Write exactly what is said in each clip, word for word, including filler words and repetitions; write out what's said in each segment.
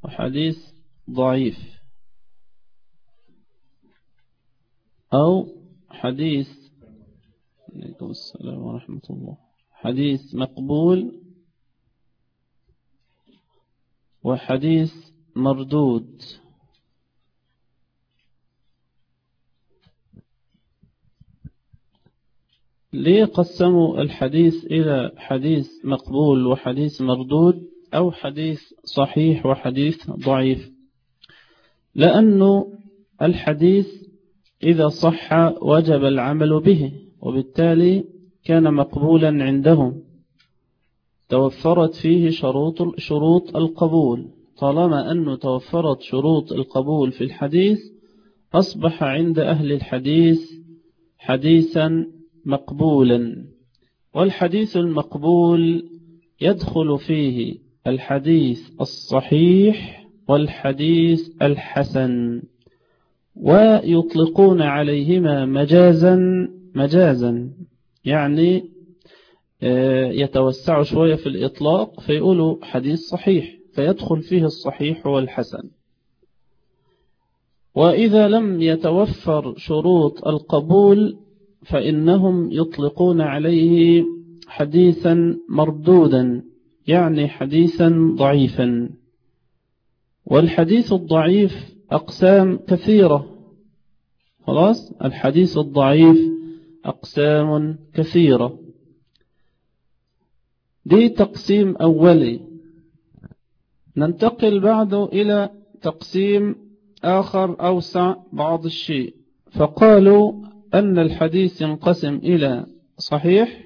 وحديث ضعيف، أو حديث عليكم السلام ورحمة الله حديث مقبول وحديث مردود. ليه قسموا الحديث إلى حديث مقبول وحديث مردود أو حديث صحيح وحديث ضعيف؟ لأنه الحديث إذا صح وجب العمل به، وبالتالي كان مقبولا عندهم، توفرت فيه شروط شروط القبول. طالما أنه توفرت شروط القبول في الحديث أصبح عند أهل الحديث حديثا مقبولا. والحديث المقبول يدخل فيه الحديث الصحيح والحديث الحسن، ويطلقون عليهما مجازا مجازا يعني يتوسع شوية في الإطلاق فيقولوا حديث صحيح، فيدخل فيه الصحيح والحسن. وإذا لم يتوفر شروط القبول فإنهم يطلقون عليه حديثا مردودا، يعني حديثا ضعيفا. والحديث الضعيف أقسام كثيرة. خلاص، الحديث الضعيف أقسام كثيرة. دي تقسيم أولي. ننتقل بعد إلى تقسيم آخر أوسع بعض الشيء، فقالوا أن الحديث ينقسم إلى صحيح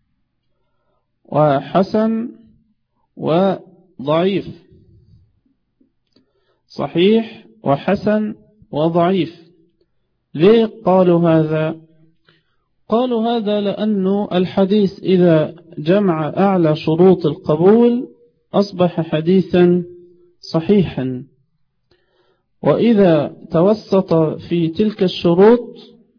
وحسن وضعيف. صحيح وحسن وضعيف. ليه قالوا هذا؟ قالوا هذا لأن الحديث إذا جمع أعلى شروط القبول أصبح حديثا صحيحا، وإذا توسط في تلك الشروط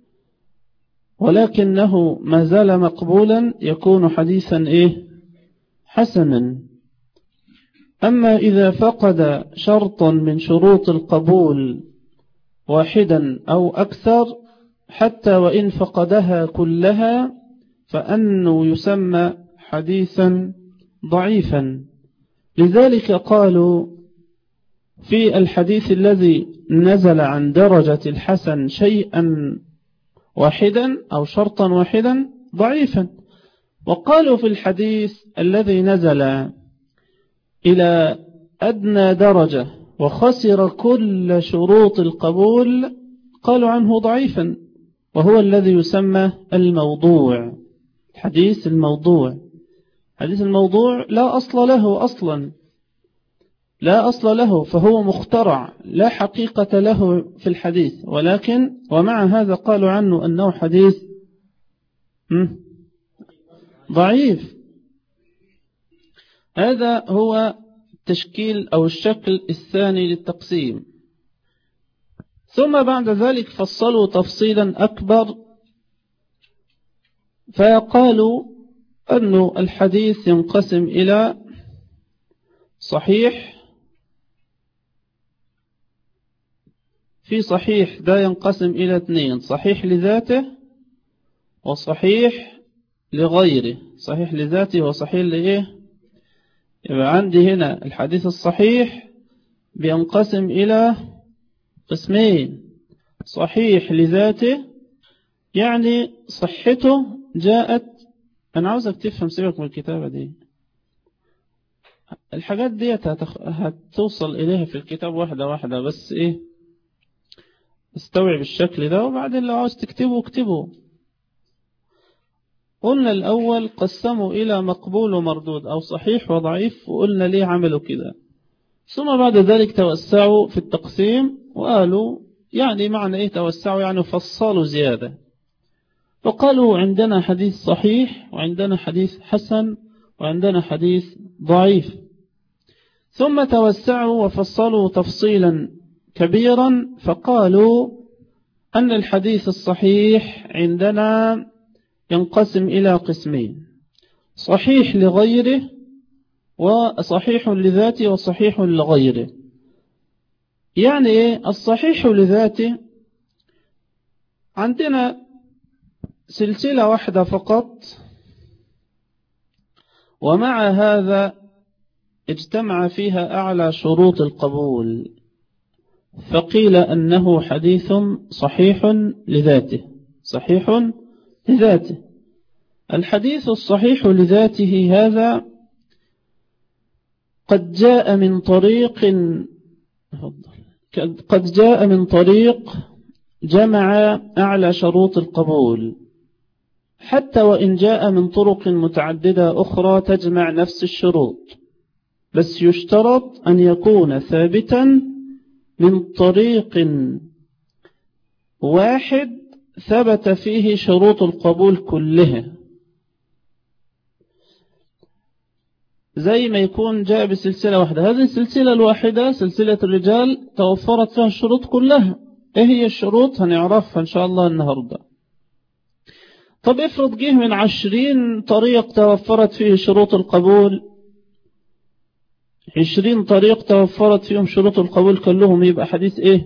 ولكنه ما زال مقبولا يكون حديثا إيه؟ حسنا. أما إذا فقد شرطا من شروط القبول واحدا أو أكثر حتى وإن فقدها كلها فأنه يسمى حديثا ضعيفا. لذلك قالوا في الحديث الذي نزل عن درجة الحسن شيئا واحدا أو شرطا واحدا ضعيفا، وقالوا في الحديث الذي نزل إلى أدنى درجة وخسر كل شروط القبول قالوا عنه ضعيفا، وهو الذي يسمى الموضوع. الحديث الموضوع. حديث الموضوع لا أصل له أصلا، لا أصل له، فهو مخترع لا حقيقة له في الحديث، ولكن ومع هذا قالوا عنه أنه حديث ضعيف. هذا هو التشكيل أو الشكل الثاني للتقسيم. ثم بعد ذلك فصلوا تفصيلا أكبر، فقالوا أن الحديث ينقسم إلى صحيح. في صحيح ده ينقسم إلى اثنين: صحيح لذاته وصحيح لغيره. صحيح لذاته وصحيح لإيه؟ يبقى عندي هنا الحديث الصحيح بينقسم إلى قسمين: صحيح لذاته يعني صحته جاءت. أنا عاوزك تفهم، سيبك من الكتابة دي، الحاجات دي هتخ... هتوصل إليها في الكتاب واحدة واحدة، بس إيه استوعب الشكل ده وبعدين لو عاوز تكتبه اكتبه. قلنا الأول قسموا إلى مقبول ومردود أو صحيح وضعيف، وقلنا ليه عملوا كده. ثم بعد ذلك توسعوا في التقسيم وقالوا يعني معنى إيه توسعوا؟ يعني فصلوا زيادة، فقالوا عندنا حديث صحيح وعندنا حديث حسن وعندنا حديث ضعيف. ثم توسعوا وفصلوا تفصيلا كبيرا، فقالوا أن الحديث الصحيح عندنا ينقسم إلى قسمين: صحيح لغيره وصحيح لذاته وصحيح لغيره. يعني إيه الصحيح لذاته؟ عندنا سلسلة واحدة فقط، ومع هذا اجتمع فيها أعلى شروط القبول، فقيل أنه حديث صحيح لذاته. صحيح لذاته. الحديث الصحيح لذاته هذا قد جاء من طريق قد جاء من طريق جمع أعلى شروط القبول، حتى وإن جاء من طرق متعددة أخرى تجمع نفس الشروط، بس يشترط أن يكون ثابتا من طريق واحد ثبت فيه شروط القبول كلها، زي ما يكون جاء بسلسلة واحدة. هذه السلسلة الواحدة سلسلة الرجال توفرت فيها الشروط كلها. ايه هي الشروط؟ هنعرفها ان شاء الله النهاردة. طب افرض جه من عشرين طريق توفرت فيه شروط القبول، عشرين طريق توفرت فيهم شروط القبول كلهم، يبقى حديث ايه؟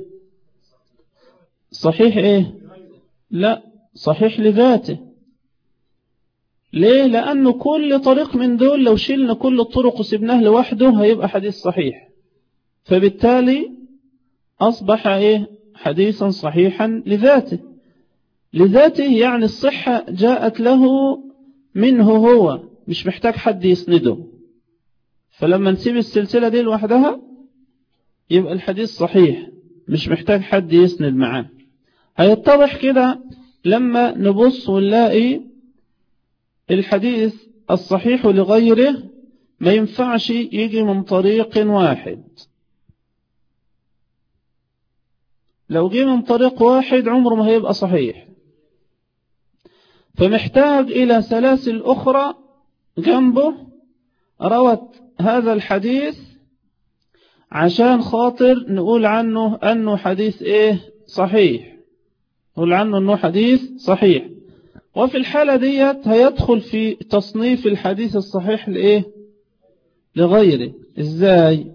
صحيح ايه؟ لا، صحيح لذاته. ليه؟ لأنه كل طريق من دول لو شلنا كل الطرق وسبناه لوحده هيبقى حديث صحيح، فبالتالي أصبح إيه؟ حديثا صحيحا لذاته. لذاته يعني الصحة جاءت له منه هو، مش محتاج حد يسنده. فلما نسيب السلسلة دي لوحدها يبقى الحديث صحيح، مش محتاج حد يسند معاه. هيتضح كده لما نبص ونلاقي الحديث الصحيح لغيره ما ينفعش يجي من طريق واحد. لو جه من طريق واحد عمره ما هيبقى صحيح، فمحتاج إلى سلاسل أخرى جنبه روت هذا الحديث عشان خاطر نقول عنه أنه حديث إيه؟ صحيح. نقول عنه أنه حديث صحيح. وفي الحالة ديت هيدخل في تصنيف الحديث الصحيح لإيه؟ لغيره. إزاي؟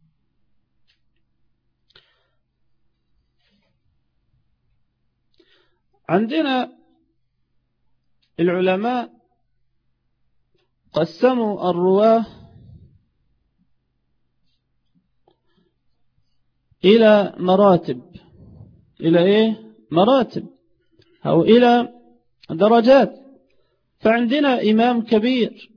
عندنا العلماء قسموا الرواه إلى مراتب. إلى إيه؟ مراتب أو إلى درجات. فعندنا إمام كبير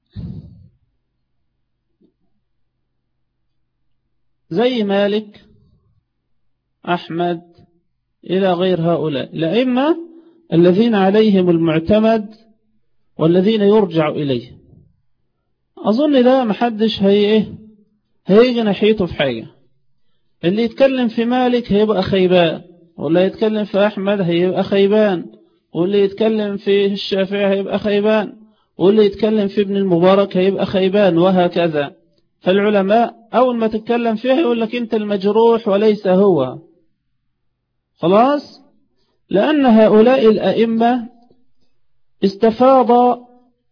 زي مالك، أحمد، إلى غير هؤلاء الأئمة الذين عليهم المعتمد والذين يرجع إليه. أظن ده محدش هي هيجي ناحيته في حاجة. اللي يتكلم في مالك هيبقى خيبان، واللي يتكلم في أحمد هيبقى خيبان، واللي يتكلم في الشافعي هيبقى خيبان، واللي يتكلم في ابن المبارك هيبقى خيبان، وهكذا. فالعلماء أول ما تتكلم فيها يقول لك أنت المجروح وليس هو. خلاص؟ لأن هؤلاء الأئمة استفاض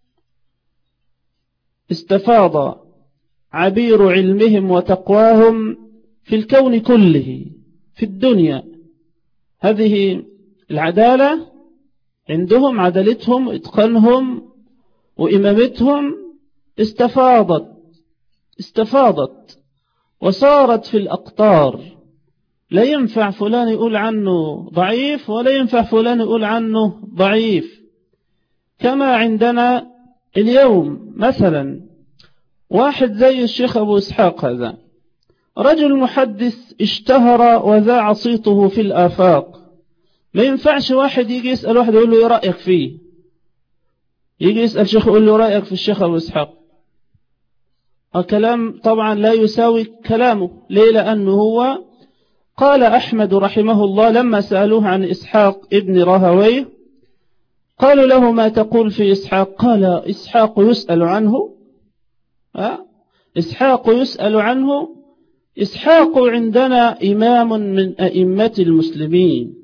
استفاض عبير علمهم وتقواهم في الكون كله، في الدنيا. هذه العدالة عندهم، عدالتهم اتقانهم وإمامتهم استفاضت استفاضت وصارت في الأقطار. لا ينفع فلان يقول عنه ضعيف ولا ينفع فلان يقول عنه ضعيف. كما عندنا اليوم مثلا واحد زي الشيخ أبو إسحاق، هذا رجل محدث اشتهر وذاع صيته في الآفاق. ما ينفعش واحد يجي يسأل واحد يقول له ايه رأيك فيه، يجي يسأل شيخ يقول له رأيك في الشيخ أبو إسحاق. الكلام طبعا لا يساوي كلامه. ليه؟ لأنه هو قال أحمد رحمه الله لما سألوه عن إسحاق ابن راهويه قالوا له ما تقول في إسحاق؟ قال إسحاق يسأل عنه. أه؟ إسحاق يسأل عنه. إسحاق عندنا إمام من أئمة المسلمين.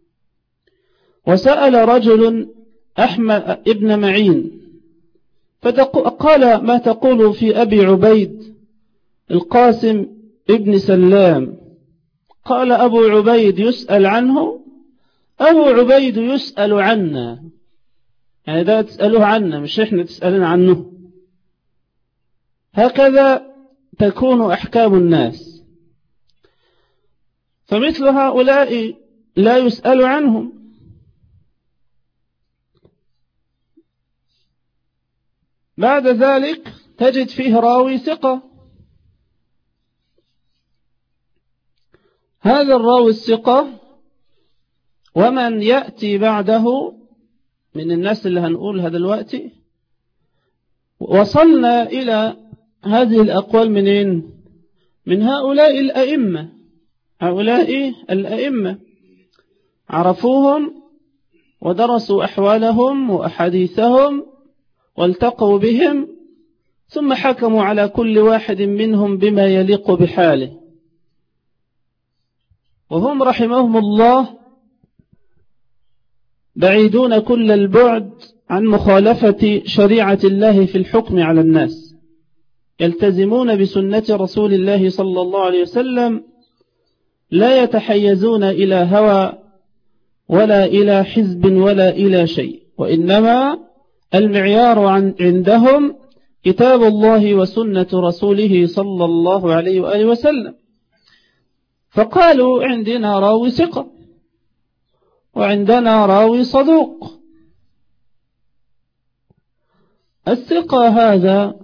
وسأل رجل أحمد ابن معين فقال ما تقول في أبي عبيد القاسم ابن سلام؟ قال أبو عبيد يسأل عنه، أبو عبيد يسأل عنا، يعني ده تسأله عنا مش إحنا تسألين عنه. هكذا تكون أحكام الناس. فمثل هؤلاء لا يسأل عنهم. بعد ذلك تجد فيه راوي ثقة، هذا الراوي الثقة ومن يأتي بعده من الناس اللي هنقولها دلوقتي، وصلنا إلى هذه الأقوال منين؟ من هؤلاء الأئمة. هؤلاء الأئمة عرفوهم ودرسوا أحوالهم وأحاديثهم والتقوا بهم، ثم حكموا على كل واحد منهم بما يليق بحاله، وهم رحمهم الله بعيدون كل البعد عن مخالفة شريعة الله في الحكم على الناس، يلتزمون بسنة رسول الله صلى الله عليه وسلم، لا يتحيزون إلى هوى ولا إلى حزب ولا إلى شيء، وإنما المعيار عندهم كتاب الله وسنة رسوله صلى الله عليه وآله وسلم. فقالوا عندنا راوي ثقة وعندنا راوي صدوق. الثقة هذا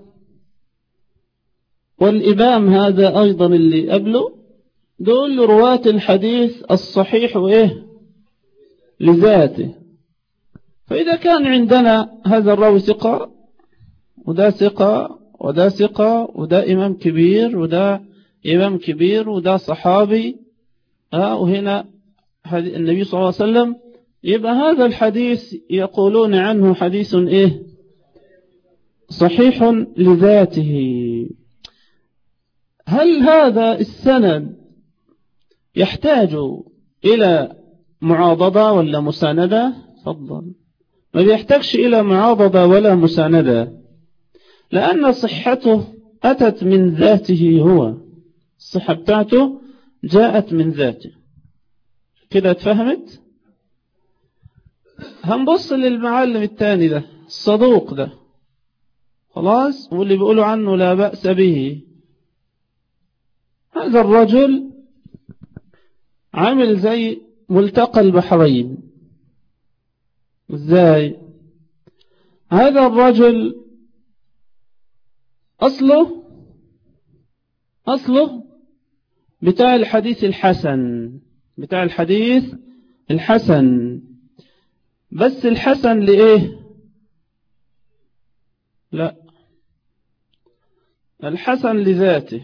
والإمام هذا أيضا اللي قبله، دول رواة الحديث الصحيح وإيه لذاته. فإذا كان عندنا هذا الراوي ثقة وده ثقة وده ثقة وده إمام كبير وده إمام كبير وده صحابي، ها وهنا النبي صلى الله عليه وسلم، يبقى هذا الحديث يقولون عنه حديث إيه صحيح لذاته. هل هذا السند يحتاج إلى معاضدة ولا مساندة؟ تفضل. ما بيحتاجش إلى معاضدة ولا مساندة، لأن صحته أتت من ذاته، هو الصحة بتاعته جاءت من ذاته. كده اتفهمت؟ هنبص للمعلم الثاني ده الصدوق ده، خلاص، واللي بيقولوا عنه لا بأس به. هذا الرجل عامل زي ملتقى البحرين. ازاي؟ هذا الرجل أصله أصله بتاع الحديث الحسن، بتاع الحديث الحسن، بس الحسن لإيه؟ لا، الحسن لذاته،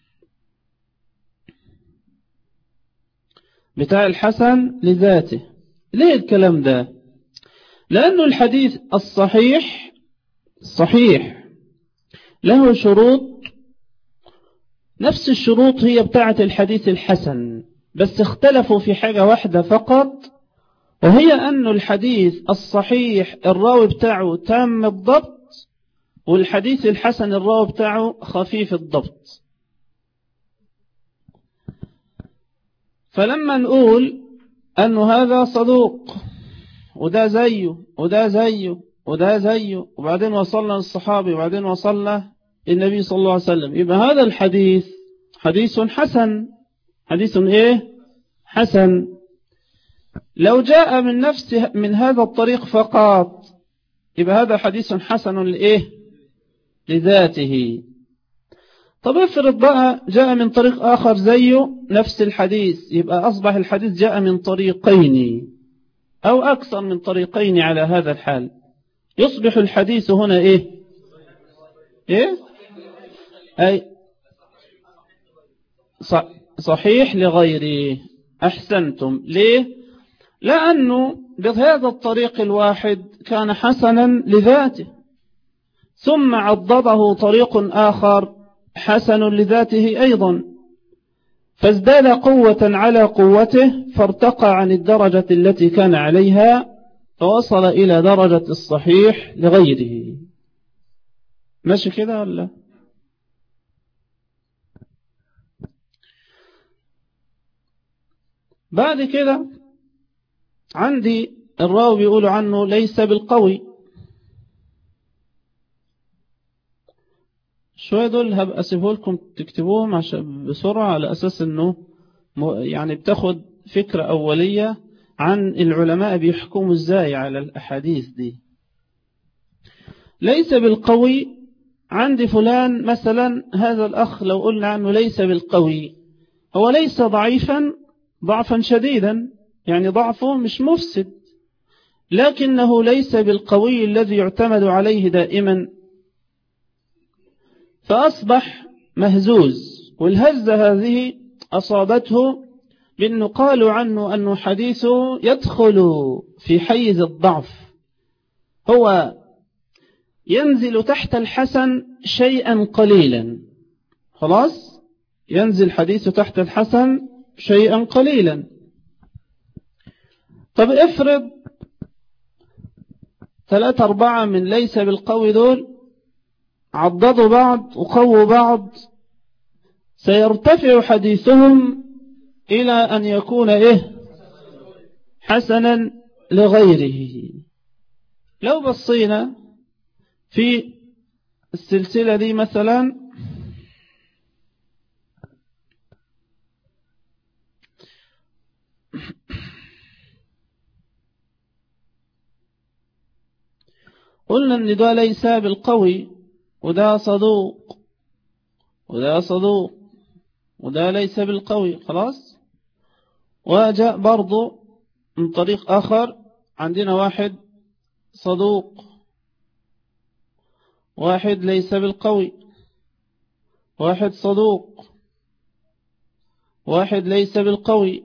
بتاع الحسن لذاته. ليه الكلام ده؟ لأنه الحديث الصحيح الصحيح له شروط، نفس الشروط هي بتاعة الحديث الحسن، بس اختلفوا في حاجة واحدة فقط، وهي أن الحديث الصحيح الراوي بتاعه تام الضبط، والحديث الحسن الراوي بتاعه خفيف الضبط. فلما نقول أنه هذا صدوق وده زيه وده زيه وده زيه، وبعدين وصلنا للصحابي وبعدين وصلنا للنبي صلى الله عليه وسلم، يبقى هذا الحديث حديث حسن. حديث ايه حسن. لو جاء من نفسه من هذا الطريق فقط، يبقى هذا حديث حسن لإيه لذاته. طب افرض بقى جاء من طريق آخر زيه نفس الحديث، يبقى أصبح الحديث جاء من طريقين أو أكثر من طريقين. على هذا الحال يصبح الحديث هنا إيه إيه أي صحيح لغيره. أحسنتم. ليه؟ لأنه بهذا الطريق الواحد كان حسنا لذاته، ثم عضده طريق آخر حسن لذاته أيضا، فازداد قوة على قوته، فارتقى عن الدرجة التي كان عليها، فوصل إلى درجة الصحيح لغيره. ماشي كده ولا؟ بعد كده عندي الراوي بيقولوا عنه ليس بالقوي. شوية دول هبقى أسيبه لكم تكتبوهم عشان بسرعة، على أساس أنه يعني بتاخد فكرة أولية عن العلماء بيحكموا إزاي على الأحاديث دي. ليس بالقوي، عندي فلان مثلا، هذا الأخ لو قلنا عنه ليس بالقوي، هو ليس ضعيفا ضعفا شديدا، يعني ضعفه مش مفسد، لكنه ليس بالقوي الذي يعتمد عليه دائما، فأصبح مهزوز. والهزة هذه أصابته بأنه قالوا عنه أنه حديثه يدخل في حيز الضعف، هو ينزل تحت الحسن شيئا قليلا، خلاص ينزل حديثه تحت الحسن شيئا قليلا. طب افرض ثلاثة أربعة من ليس بالقوي دول عضدوا بعض وقووا بعض، سيرتفع حديثهم إلى أن يكون إيه حسنا لغيره. لو بصينا في السلسلة دي مثلا، قلنا ان ده ليس بالقوي، وده صدوق، وده صدوق، وده ليس بالقوي، خلاص. وجاء برضو من طريق آخر، عندنا واحد صدوق، واحد ليس بالقوي، واحد صدوق، واحد ليس بالقوي.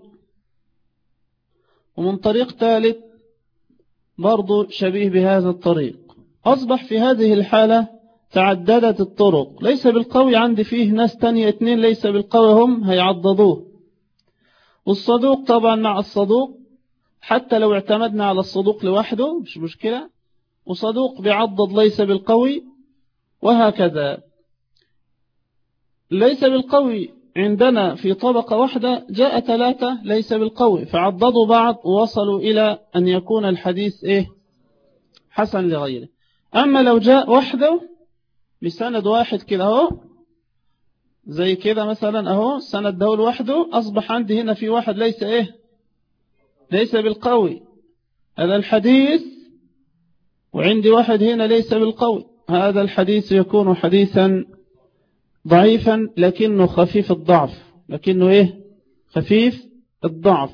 ومن طريق ثالث برضو شبيه بهذا الطريق. أصبح في هذه الحالة تعددت الطرق. ليس بالقوي عندي فيه ناس تانية اتنين ليس بالقوي هم هيعضدوه، والصدوق طبعا مع الصدوق، حتى لو اعتمدنا على الصدوق لوحده مش مشكلة، وصدوق بيعضد ليس بالقوي، وهكذا. ليس بالقوي عندنا في طبقة واحدة جاء ثلاثة ليس بالقوي فعضدوا بعض ووصلوا إلى أن يكون الحديث إيه حسن لغيره. أما لو جاء وحده بسند واحد كده اهو، زي كده مثلا اهو السند ده لوحده، أصبح عندي هنا في واحد ليس إيه ليس بالقوي، هذا الحديث، وعندي واحد هنا ليس بالقوي، هذا الحديث يكون حديثا ضعيفا لكنه خفيف الضعف، لكنه إيه خفيف الضعف.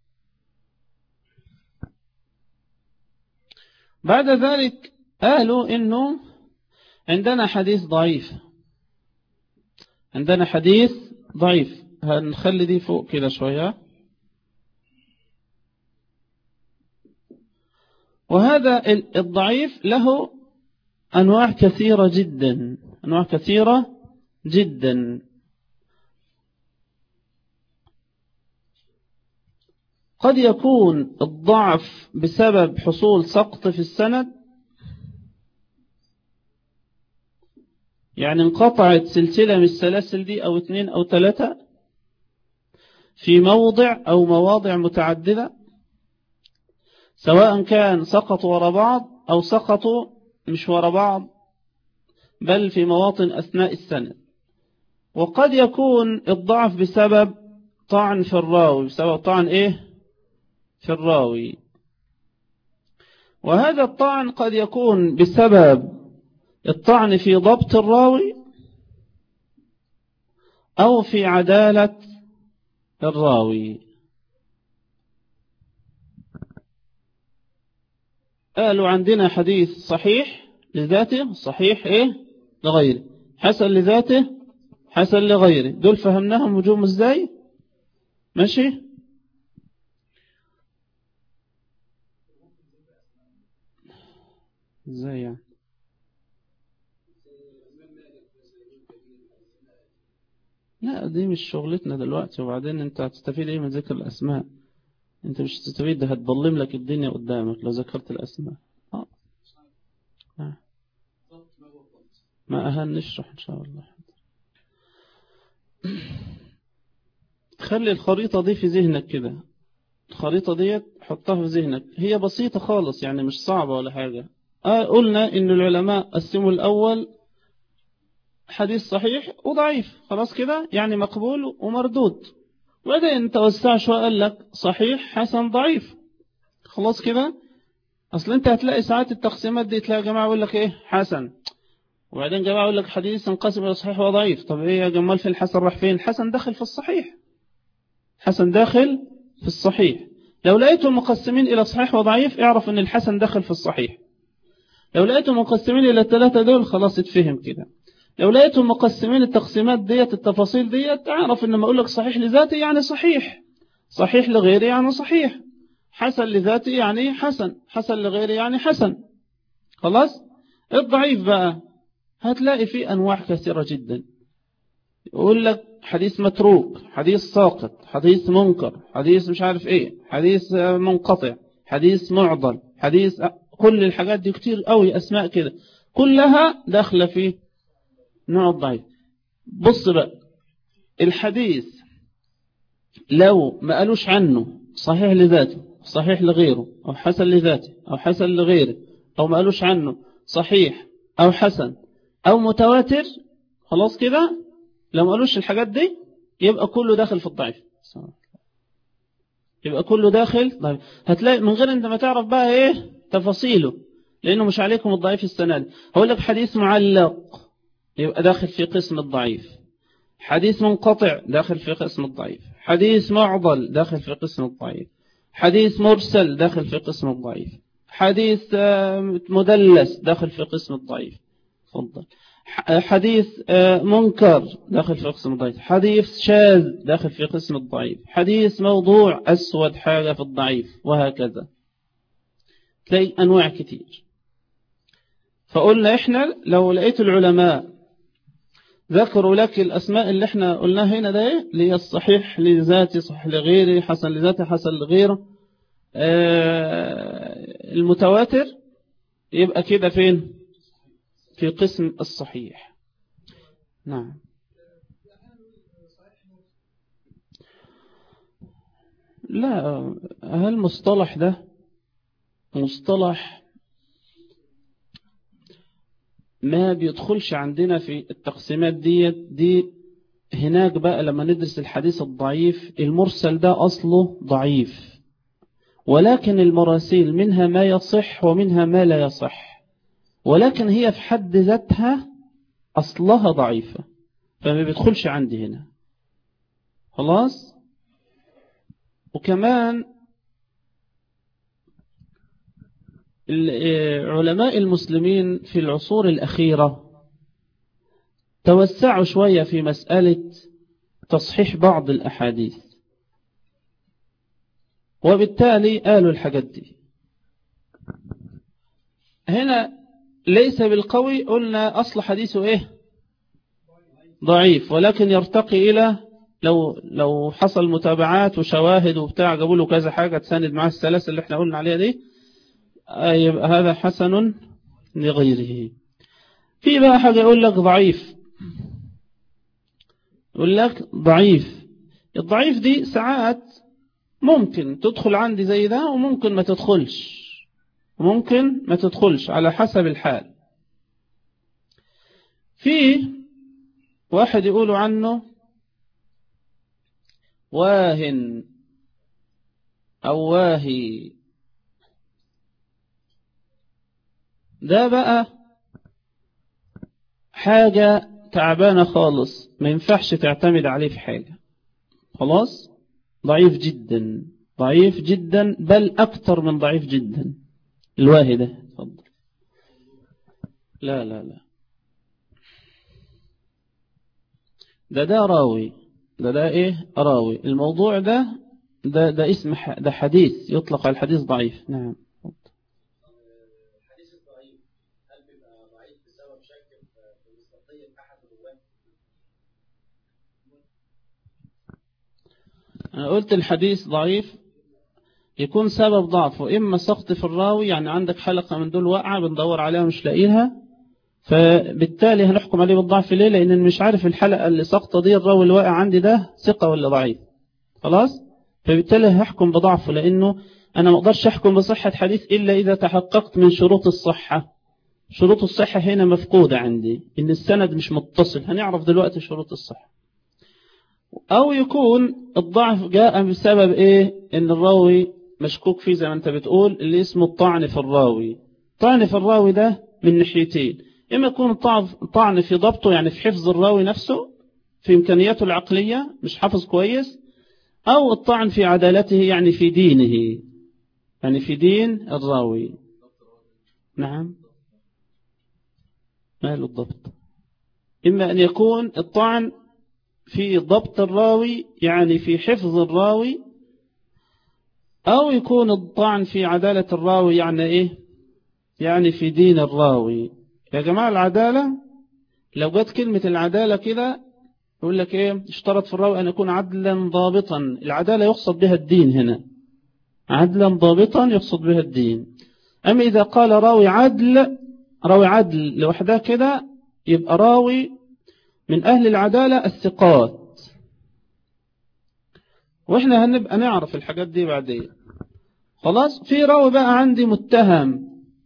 بعد ذلك قالوا إنه عندنا حديث ضعيف، عندنا حديث ضعيف. هنخلي دي فوق كده شوية. وهذا الضعيف له أنواع كثيرة جدا، أنواع كثيرة جدا. قد يكون الضعف بسبب حصول سقط في السند، يعني انقطعت سلسلة من السلاسل دي أو اثنين أو ثلاثة في موضع أو مواضع متعددة، سواء كان سقطوا وراء بعض أو سقطوا مش وراء بعض بل في مواطن أثناء السند. وقد يكون الضعف بسبب طعن في الراوي، بسبب طعن إيه في الراوي. وهذا الطعن قد يكون بسبب الطعن في ضبط الراوي أو في عدالة الراوي. قالوا عندنا حديث صحيح لذاته، صحيح إيه لغيره، حسن لذاته، حسن لغيره. دول فهمناهم وجوم إزاي؟ ماشي. إزاي يعني؟ لا دي مش شغلتنا دلوقتي، وبعدين انت هتستفيد ايه من ذكر الاسماء؟ انت مش هتستفيد، ده هتضلم لك الدنيا قدامك لو ذكرت الاسماء. اه, آه. ما اهل نشرح ان شاء الله. خلي الخريطة دي في ذهنك كده، الخريطة ديت حطها في ذهنك، هي بسيطة خالص يعني مش صعبة ولا حاجة. آه قلنا إن العلماء قسموا الأول حديث صحيح وضعيف، خلاص كده، يعني مقبول ومردود. وبعدين توسع شوية قال لك صحيح حسن ضعيف، خلاص كده. أصل أنت هتلاقي ساعات التقسيمات دي تلاقي جماعة يقول لك إيه حسن، وبعدين جماعة يقول لك حديث انقسم إلى صحيح وضعيف. طب إيه يا جمال في الحسن راح فين؟ الحسن داخل في الصحيح، حسن داخل في الصحيح. لو لقيتهم مقسمين إلى صحيح وضعيف اعرف أن الحسن داخل في الصحيح. لو لقيتهم مقسمين إلى الثلاثة دول خلاص اتفهم كده. لو لقيتهم مقسمين التقسيمات ديت التفاصيل ديت تعرف أن ما أقول لك صحيح لذاته يعني صحيح، صحيح لغيره يعني صحيح، حسن لذاته يعني حسن، حسن لغيره يعني حسن. خلاص. الضعيف بقى هتلاقي فيه أنواع كثيرة جدا. يقول لك حديث متروك، حديث ساقط، حديث منكر، حديث مش عارف ايه، حديث منقطع، حديث معضل، حديث، كل الحاجات دي كتير قوي اسماء كده كلها داخله في نوع الضعيف. بص بقى، الحديث لو ما قالوش عنه صحيح لذاته، صحيح لغيره، او حسن لذاته او حسن لغيره، او ما قالوش عنه صحيح او حسن او متواتر، خلاص كده، لو ما قالوش الحاجات دي يبقى كله داخل في الضعيف، يبقى كله داخل ضعيف. هتلاقي من غير انت ما تعرف بقى ايه تفاصيله، لانه مش عليكم الضعيف السنة دي. هقول لك حديث معلق يبقى داخل في قسم الضعيف، حديث منقطع داخل في قسم الضعيف، حديث معضل داخل في قسم الضعيف، حديث مرسل داخل في قسم الضعيف، حديث مدلس داخل في قسم الضعيف، تفضل، حديث منكر داخل في قسم الضعيف، حديث شاذ داخل في قسم الضعيف، حديث موضوع أسود حاجة في الضعيف، وهكذا تلاقي أنواع كتير. فقلنا إحنا لو لقيت العلماء ذكروا لك الأسماء اللي إحنا قلناها هنا ده، اللي هي الصحيح لذاتي، صحيح لغيري، حسن لذاتي، حسن لغيره، المتواتر، يبقى كده فين؟ في قسم الصحيح. نعم. لا، هل المصطلح ده مصطلح ما بيدخلش عندنا في التقسيمات دي دي هناك بقى لما ندرس الحديث الضعيف، المرسل ده أصله ضعيف، ولكن المراسيل منها ما يصح ومنها ما لا يصح، ولكن هي في حد ذاتها أصلها ضعيفة، فما بيدخلش عندي هنا. خلاص. وكمان علماء المسلمين في العصور الأخيرة توسعوا شوية في مسألة تصحيح بعض الأحاديث، وبالتالي قالوا الحاجات دي هنا ليس بالقوي، قلنا أصل حديثه إيه؟ ضعيف، ولكن يرتقي إلى لو لو حصل متابعات وشواهد وبتاع جابوا له كذا حاجة تساند مع الثلاثة اللي احنا قلنا عليها دي، يبقى هذا حسن لغيره. في بقى حاجة يقول لك ضعيف، يقول لك ضعيف. الضعيف دي ساعات ممكن تدخل عندي زي ده وممكن ما تدخلش، ممكن ما تدخلش على حسب الحال. في واحد يقولوا عنه واهن أو واهي، ده بقى حاجة تعبانة خالص، ما ينفعش تعتمد عليه في حاجة. خلاص. ضعيف جدا، ضعيف جدا، بل أكثر من ضعيف جدا الواهي ده. تفضل. لا لا لا، ده ده راوي، ده ده ايه راوي. الموضوع ده ده ده اسم ده حديث يطلق على الحديث ضعيف. نعم. الحديث الضعيف هل بيبقى ضعيف بسبب شك في مصداقية أحد الرواة؟ أنا قلت الحديث ضعيف يكون سبب ضعفه إما سقط في الراوي، يعني عندك حلقة من دول واقعة بندور عليها مش لاقيها، فبالتالي هنحكم عليه بالضعف. ليه؟ لأن مش عارف الحلقة اللي سقطة دي الراوي اللي واقع عندي ده ثقة ولا ضعيف. خلاص. فبالتالي هحكم بضعفه، لأنه أنا ما أقدرش أحكم بصحة حديث إلا إذا تحققت من شروط الصحة. شروط الصحة هنا مفقودة عندي، إن السند مش متصل. هنعرف دلوقتي شروط الصحة. أو يكون الضعف جاء بسبب إيه؟ إن الراوي مشكوك فيه زي ما أنت بتقول، اللي اسمه الطعن في الراوي. طعن في الراوي ده من ناحيتين: إما يكون طعن في ضبطه، يعني في حفظ الراوي نفسه، في إمكانياته العقلية مش حافظ كويس، أو الطعن في عدالته، يعني في دينه، يعني في دين الراوي. نعم، ماله الضبط؟ إما أن يكون الطعن في ضبط الراوي، يعني في حفظ الراوي، أو يكون الطعن في عدالة الراوي، يعني إيه؟ يعني في دين الراوي. يا جماعة العدالة، لو جت كلمة العدالة كده يقول لك إيه؟ اشترط في الراوي أن يكون عدلا ضابطا. العدالة يقصد بها الدين هنا، عدلا ضابطا يقصد بها الدين. أما إذا قال راوي عدل، راوي عدل لوحده كده، يبقى راوي من أهل العدالة الثقات. وإحنا هنبقى نعرف الحاجات دي بعدين. خلاص. في راوي بقى عندي متهم.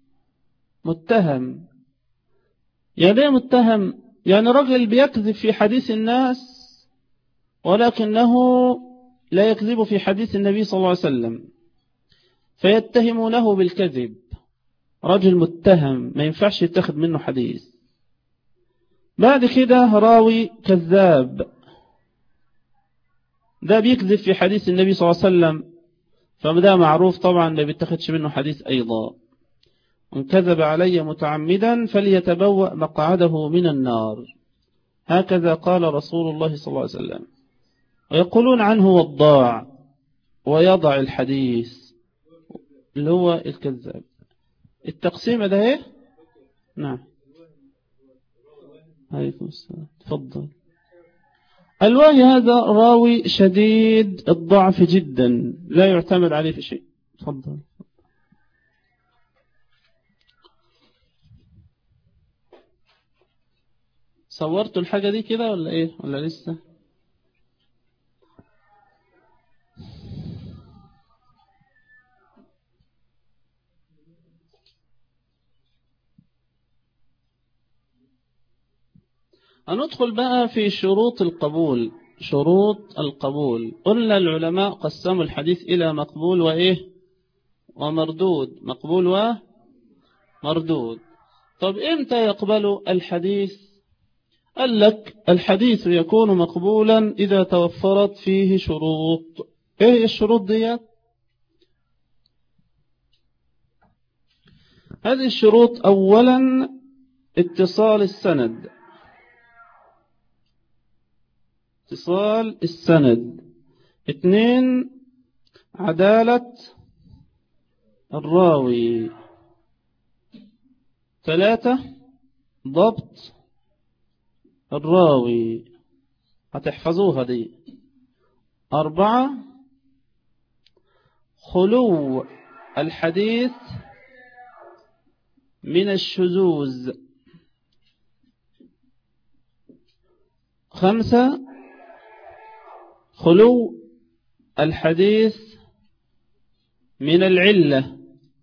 متهم يعني ايه متهم؟ يعني رجل بيكذب في حديث الناس، ولكنه لا يكذب في حديث النبي صلى الله عليه وسلم، فيتهمونه بالكذب. رجل متهم ما ينفعش يتخذ منه حديث. بعد كده راوي كذاب، ده بيكذب في حديث النبي صلى الله عليه وسلم، فده معروف طبعا ما بيتخذش منه حديث أيضا. من كذب علي متعمدا فليتبوأ مقعده من النار، هكذا قال رسول الله صلى الله عليه وسلم. ويقولون عنه وضاع ويضع الحديث، اللي هو الكذاب. التقسيم ده ايه؟ نعم، عليكم السلام، تفضل. الواهي هذا راوي شديد الضعف جدا، لا يعتمد عليه في شيء. تفضل. صورتوا الحاجة دي كده ولا ايه ولا لسه؟ هندخل بقى في شروط القبول. شروط القبول، قلنا العلماء قسموا الحديث إلى مقبول وإيه ومردود. مقبول ومردود. طب إمتى يقبل الحديث؟ قال لك الحديث يكون مقبولا إذا توفرت فيه شروط. إيه الشروط دي؟ هذه الشروط: أولا اتصال السند، اتصال السند. اثنين عدالة الراوي. ثلاثة ضبط الراوي، هتحفظوها دي. أربعة خلو الحديث من الشذوذ. خمسة خلو الحديث من العلة.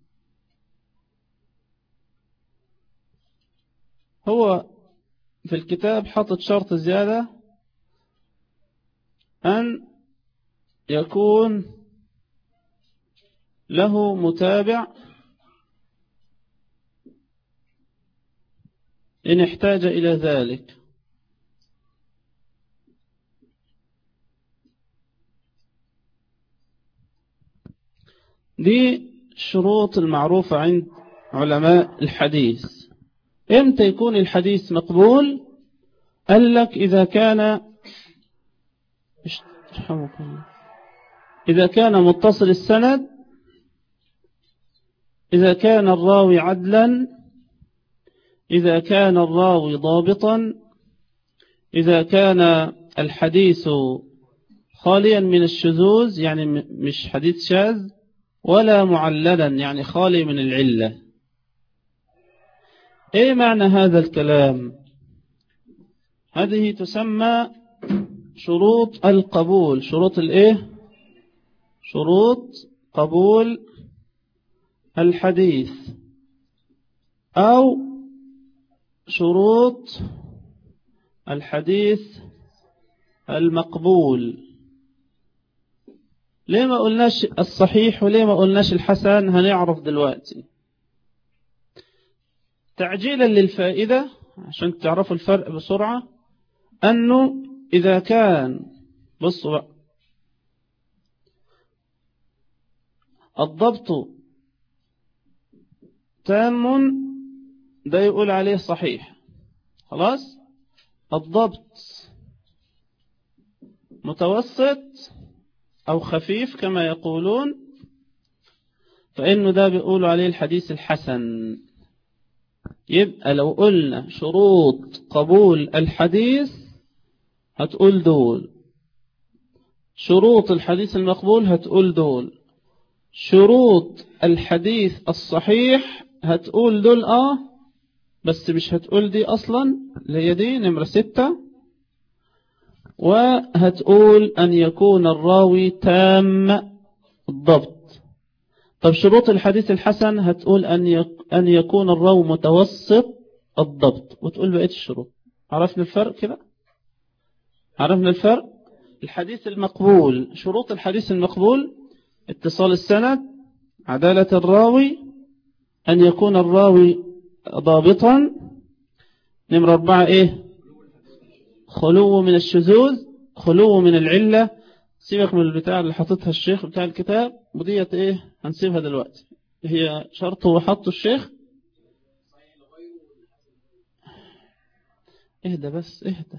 هو في الكتاب حاطط شرط زيادة، أن يكون له متابع إن احتاج إلى ذلك. دي الشروط المعروفة عند علماء الحديث. امتى يكون الحديث مقبول؟ قال لك إذا كان إذا كان متصل السند، إذا كان الراوي عدلا، إذا كان الراوي ضابطا، إذا كان الحديث خاليا من الشذوذ، يعني مش حديث شاذ، ولا معللا يعني خالي من العلة. ايه معنى هذا الكلام؟ هذه تسمى شروط القبول. شروط الايه شروط قبول الحديث أو شروط الحديث المقبول. ليه ما قلناش الصحيح وليه ما قلناش الحسن؟ هنعرف دلوقتي. تعجيلا للفائدة عشان تعرفوا الفرق بسرعة، أنه إذا كان بصوا بقى الضبط تام ده يقول عليه صحيح، خلاص. الضبط متوسط أو خفيف كما يقولون فإنه ده بيقولوا عليه الحديث الحسن. يبقى لو قلنا شروط قبول الحديث هتقول دول، شروط الحديث المقبول هتقول دول، شروط الحديث الصحيح هتقول دول اه بس مش هتقول دي أصلا اللي هي دي نمرة ستة، وهتقول أن يكون الراوي تام الضبط. طب شروط الحديث الحسن هتقول أن أن يكون الراوي متوسط الضبط، وتقول بقية الشروط. عرفنا الفرق كده؟ عرفنا الفرق. الحديث المقبول، شروط الحديث المقبول: اتصال السند، عدالة الراوي، أن يكون الراوي ضابطا، نمرة أربعة إيه؟ خلو من الشذوذ، خلو من العلة. سيبك من البتاع اللي حطتها الشيخ بتاع الكتاب ودية إيه هنسيبها دلوقتي، هي شرط وحطه الشيخ. اهدى بس اهدى.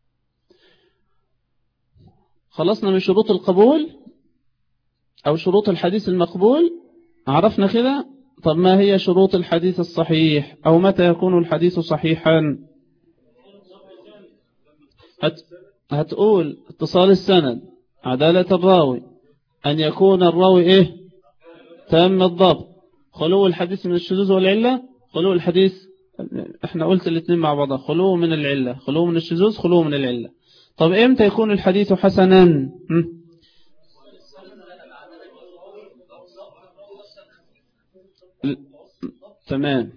خلصنا من شروط القبول أو شروط الحديث المقبول، عرفنا كده. طب ما هي شروط الحديث الصحيح أو متى يكون الحديث صحيحا؟ هت... هتقول اتصال السند، عدالة الراوي، أن يكون الراوي إيه؟ تام الضبط، خلو الحديث من الشذوذ والعلة، خلو الحديث احنا قلت الاثنين مع بعض، خلو من العلة، خلو من الشذوذ، خلو من العلة. طب امتى يكون الحديث حسنا؟ م? تمام،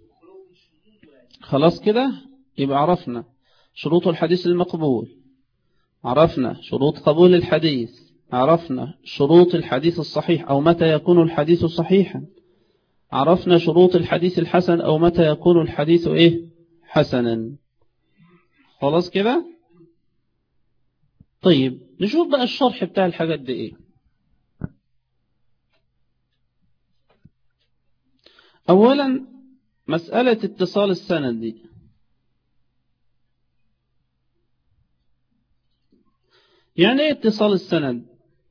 خلاص كده. يبقى عرفنا شروط الحديث المقبول، عرفنا شروط قبول الحديث، عرفنا شروط الحديث الصحيح أو متى يكون الحديث صحيحا، عرفنا شروط الحديث الحسن أو متى يكون الحديث إيه؟ حسنا. خلاص كده. طيب نشوف بقى الشرح بتاع الحاجات دي إيه. أولا مسألة اتصال السند دي، يعني ايه اتصال السند؟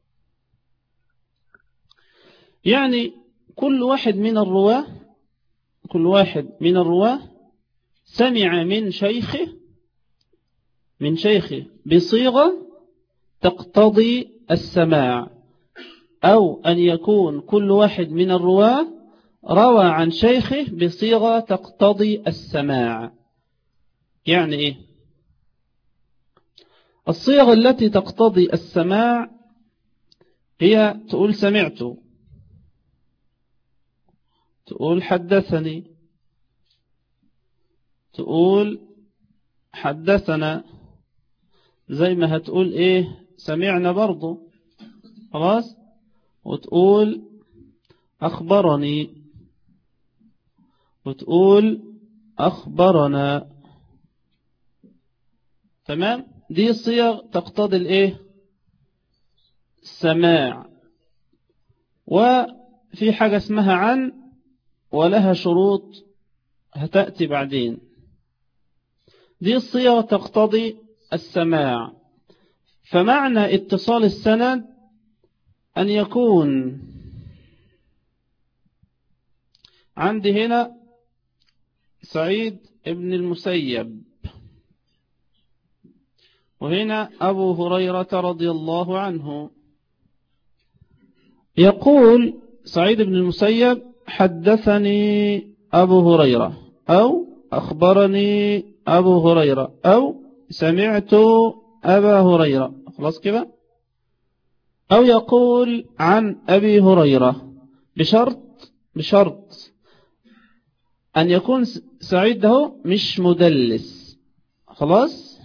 يعني كل واحد من الرواه كل واحد من الرواه سمع من شيخه من شيخه بصيغة تقتضي السماع، أو أن يكون كل واحد من الرواه روى عن شيخه بصيغة تقتضي السماع. يعني إيه الصيغة التي تقتضي السماع؟ هي تقول سمعت، تقول حدثني، تقول حدثنا، زي ما هتقول إيه سمعنا برضو، خلاص، وتقول أخبرني، وتقول أخبرنا. تمام، دي صيغ تقتضي الإيه السماع. وفي حاجة اسمها عن، ولها شروط هتأتي بعدين. دي الصيغ تقتضي السماع. فمعنى اتصال السند أن يكون عندي هنا سعيد ابن المسيب، وهنا أبو هريرة رضي الله عنه، يقول سعيد بن المسيب حدثني أبو هريرة، أو أخبرني أبو هريرة، أو سمعت أبا هريرة. خلاص كده. أو يقول عن أبي هريرة بشرط بشرط أن يكون سعيد ده مش مدلس. خلاص،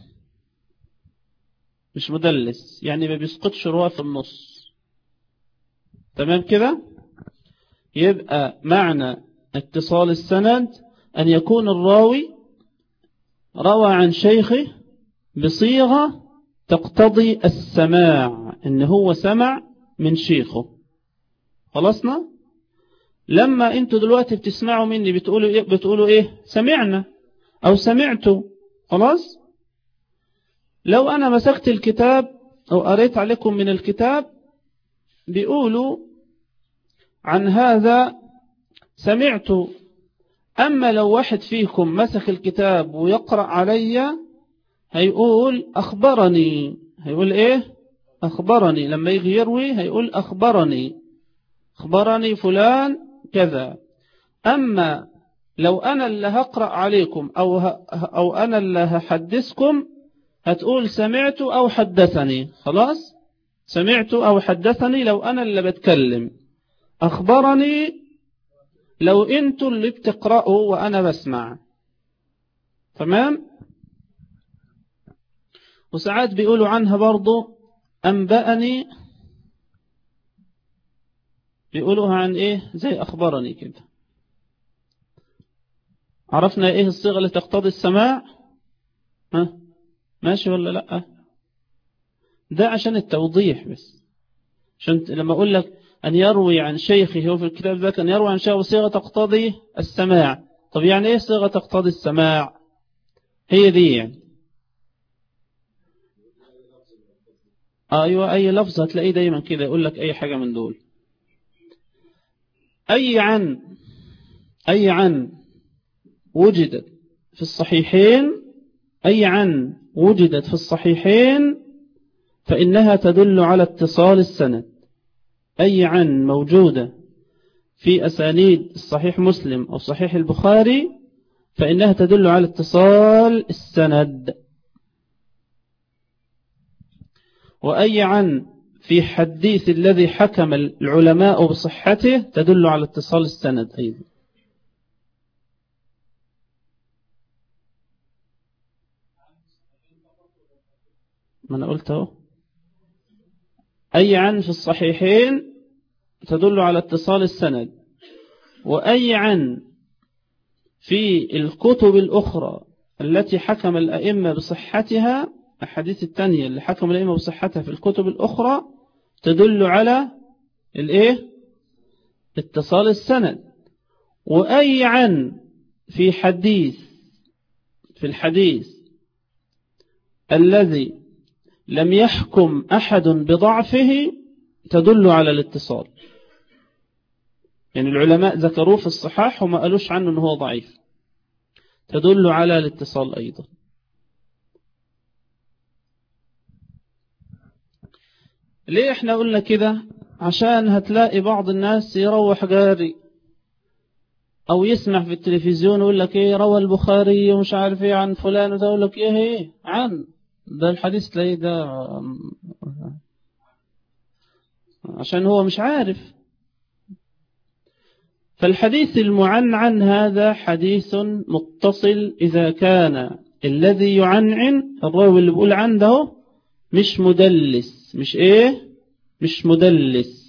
مش مدلس يعني ما بيسقطش رواة في النص. تمام كده؟ يبقى معنى اتصال السند أن يكون الراوي روى عن شيخه بصيغة تقتضي السماع، إن هو سمع من شيخه. خلصنا؟ لما انتوا دلوقتي بتسمعوا مني بتقولوا ايه؟ بتقولوا ايه؟ سمعنا او سمعتوا. خلاص. لو انا مسكت الكتاب او قريت عليكم من الكتاب بيقولوا عن هذا سمعتوا. اما لو واحد فيكم مسك الكتاب ويقرأ علي هيقول اخبرني. هيقول ايه؟ اخبرني. لما يجي يروي هيقول اخبرني اخبرني فلان كذا. أما لو أنا اللي هقرأ عليكم أو, أو أنا اللي هحدثكم هتقول سمعت أو حدثني. خلاص، سمعت أو حدثني لو أنا اللي بتكلم، أخبرني لو أنتوا اللي بتقرأوا وأنا بسمع. تمام. وساعات بيقولوا عنها برضو أنبأني، بيقولوها عن إيه؟ زي أخبرني كده. عرفنا إيه الصيغة اللي تقتضي السماع؟ ها ماشي ولا لأ؟ ده عشان التوضيح بس، عشان لما أقول لك أن يروي عن شيخه هو في الكتاب ذاك أن يروي عن شيخه صيغة تقتضي السماع. طب يعني إيه صيغة تقتضي السماع؟ هي دي يعني أيوة أي لفظ هتلاقيه دايما كده يقول لك أي حاجة من دول. أي عن أي عن وجدت في الصحيحين، أي عن وجدت في الصحيحين فإنها تدل على اتصال السند. أي عن موجودة في أسانيد الصحيح مسلم أو صحيح البخاري فإنها تدل على اتصال السند. وأي عن في حديث الذي حكم العلماء بصحته تدل على اتصال السند أيضا. ما أنا قلته. أي عن في الصحيحين تدل على اتصال السند، وأي عن في الكتب الأخرى التي حكم الأئمة بصحتها، الحديث الثانية اللي حكم الأئمة بصحتها في الكتب الأخرى تدل على الإيه؟ اتصال السند. وأي عن في حديث في الحديث الذي لم يحكم أحد بضعفه تدل على الاتصال. يعني العلماء ذكروه في الصحاح وما قالوش عنه أنه هو ضعيف، تدل على الاتصال أيضا. ليه احنا قلنا كده؟ عشان هتلاقي بعض الناس يروح جاري او يسمع في التلفزيون ويقول لك ايه روى البخاري ومش عارف ايه عن فلان، وتقول لك ايه ايه عن ده الحديث تلاقيه ده، عشان هو مش عارف. فالحديث المعنعن هذا حديث متصل إذا كان الذي يعنعن الراوي اللي بيقول عنده مش مدلس. مش ايه؟ مش مدلس.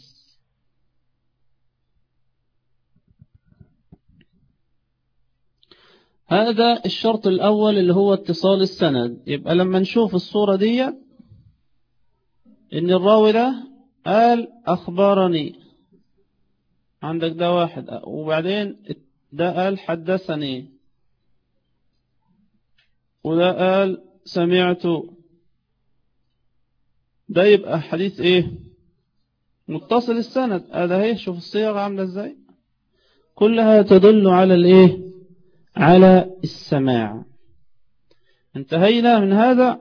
هذا الشرط الأول اللي هو اتصال السند. يبقى لما نشوف الصورة دي إن الراوي ده قال أخبرني، عندك ده واحد، وبعدين ده قال حدثني، وده قال سمعت، ده يبقى حديث ايه؟ متصل السند. هذا هي شوف الصيغة عاملة ازاي، كلها تدل على الايه؟ على السماع. انتهينا من هذا.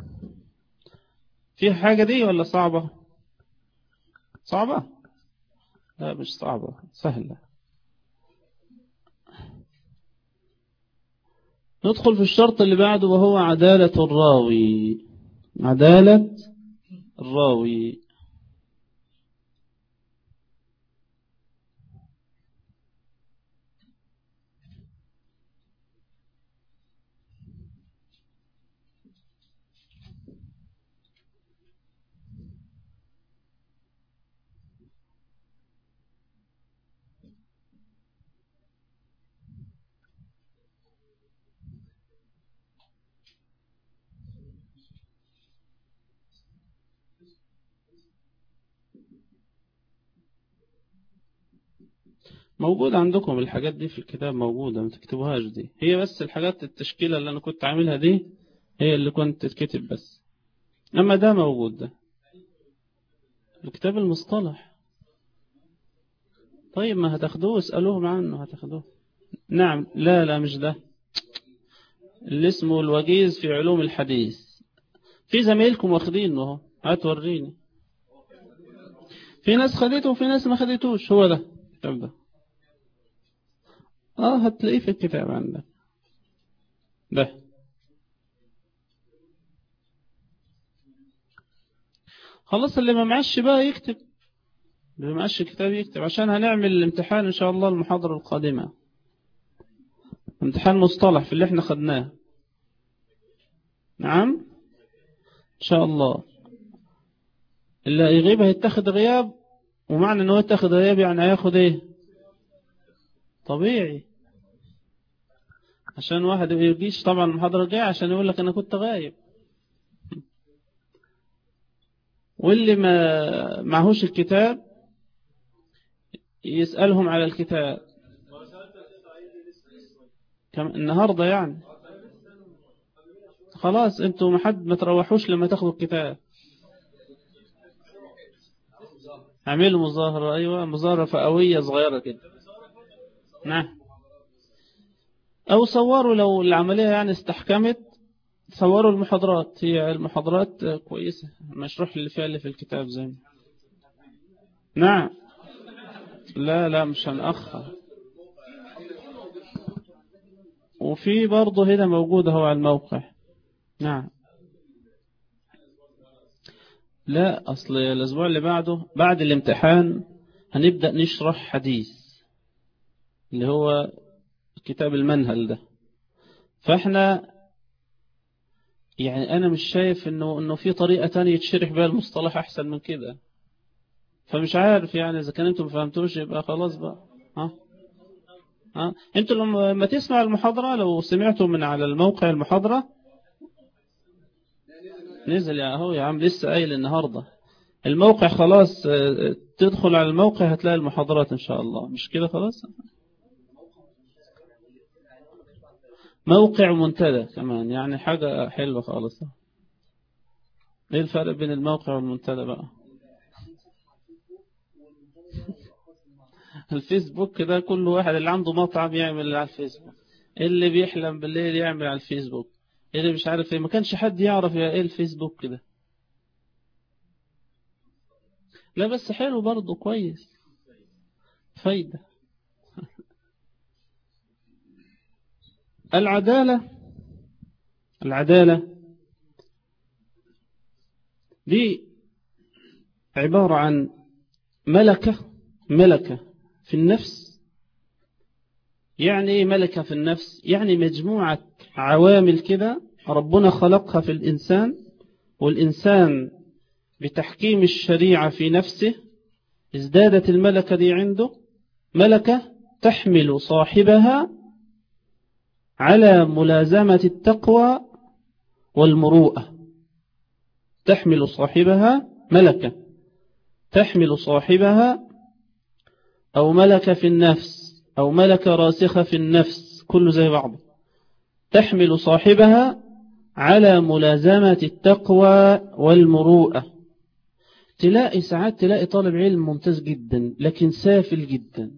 في حاجة دي ولا صعبة؟ صعبة؟ لا مش صعبة، سهلة. ندخل في الشرط اللي بعده وهو عدالة الراوي. عدالة الراوي موجود عندكم الحاجات دي في الكتاب، موجودة، ما تكتبوهاش دي، هي بس الحاجات التشكيلة اللي أنا كنت عاملها دي هي اللي كنت تتكتب بس، أما ده موجود، ده الكتاب المصطلح. طيب ما هتاخدوه، اسألوهم عنه هتاخدوه. نعم، لا لا مش ده، اللي اسمه الوجيز في علوم الحديث، في زمايلكم واخدينه اهو، هتوريني. في ناس خدته وفي ناس ما خدتوش، هو ده الكتاب ده، اه هتلاقيه في الكتاب عندك ده. خلاص اللي ما معش بقى يكتب، اللي ما معش كتاب يكتب، عشان هنعمل الامتحان ان شاء الله المحاضرة القادمة، امتحان مصطلح في اللي احنا خدناه. نعم ان شاء الله، اللي يغيب هيتاخد غياب، ومعنى انه يتاخد غياب يعني هياخد ايه؟ طبيعي، عشان واحد ما يجيش طبعا المحاضرة الجاية عشان يقول لك انا كنت غايب. واللي ما معهوش الكتاب يسألهم على الكتاب كم النهاردة يعني. خلاص انتوا ما حد ما تروحوش لما تاخدوا الكتاب، اعملوا مظاهرة، ايوه مظاهرة فئوية صغيرة كده. نعم، او صوروا لو العملية يعني استحكمت، صوروا المحاضرات، هي المحاضرات كويسة، مشروح اللي فيها اللي في الكتاب زي ما. نعم، لا لا مش هنأخر. وفي برضه هنا موجودة هو على الموقع. نعم، لا أصل الأسبوع اللي بعده بعد الامتحان هنبدأ نشرح حديث اللي هو كتاب المنهل ده، فإحنا يعني أنا مش شايف إنه إنه في طريقة تانية يتشرح بها المصطلح أحسن من كده، فمش عارف يعني إذا كان أنتم ما فهمتوش يبقى خلاص بقى. ها ها أنتوا لما تسمع المحاضرة، لو سمعتوا من على الموقع المحاضرة نزل يا أهو يا عم، لسه قايل النهاردة الموقع خلاص، تدخل على الموقع هتلاقي المحاضرات إن شاء الله، مش كده خلاص. موقع منتدى كمان يعني حاجة حلوة خالص. ايه الفرق بين الموقع والمنتدى بقى؟ الفيسبوك ده كل واحد اللي عنده مطعم يعمل اللي على الفيسبوك، اللي بيحلم بالليل يعمل على الفيسبوك، اللي مش عارف ايه، ما كانش حد يعرف يا ايه الفيسبوك كده. لا بس حلو برضه كويس، فايدة. العدالة، العدالة دي عبارة عن ملكة، ملكة في النفس. يعني ايه ملكة في النفس؟ يعني مجموعة عوامل كده ربنا خلقها في الإنسان، والإنسان بتحكيم الشريعة في نفسه ازدادت الملكة دي عنده، ملكة تحمل صاحبها على ملازمة التقوى والمروءة. تحمل صاحبها ملكة، تحمل صاحبها أو ملكة في النفس أو ملكة راسخة في النفس، كله زي بعضه، تحمل صاحبها على ملازمة التقوى والمروءة. تلاقي ساعات تلاقي طالب علم ممتاز جدا لكن سافل جدا.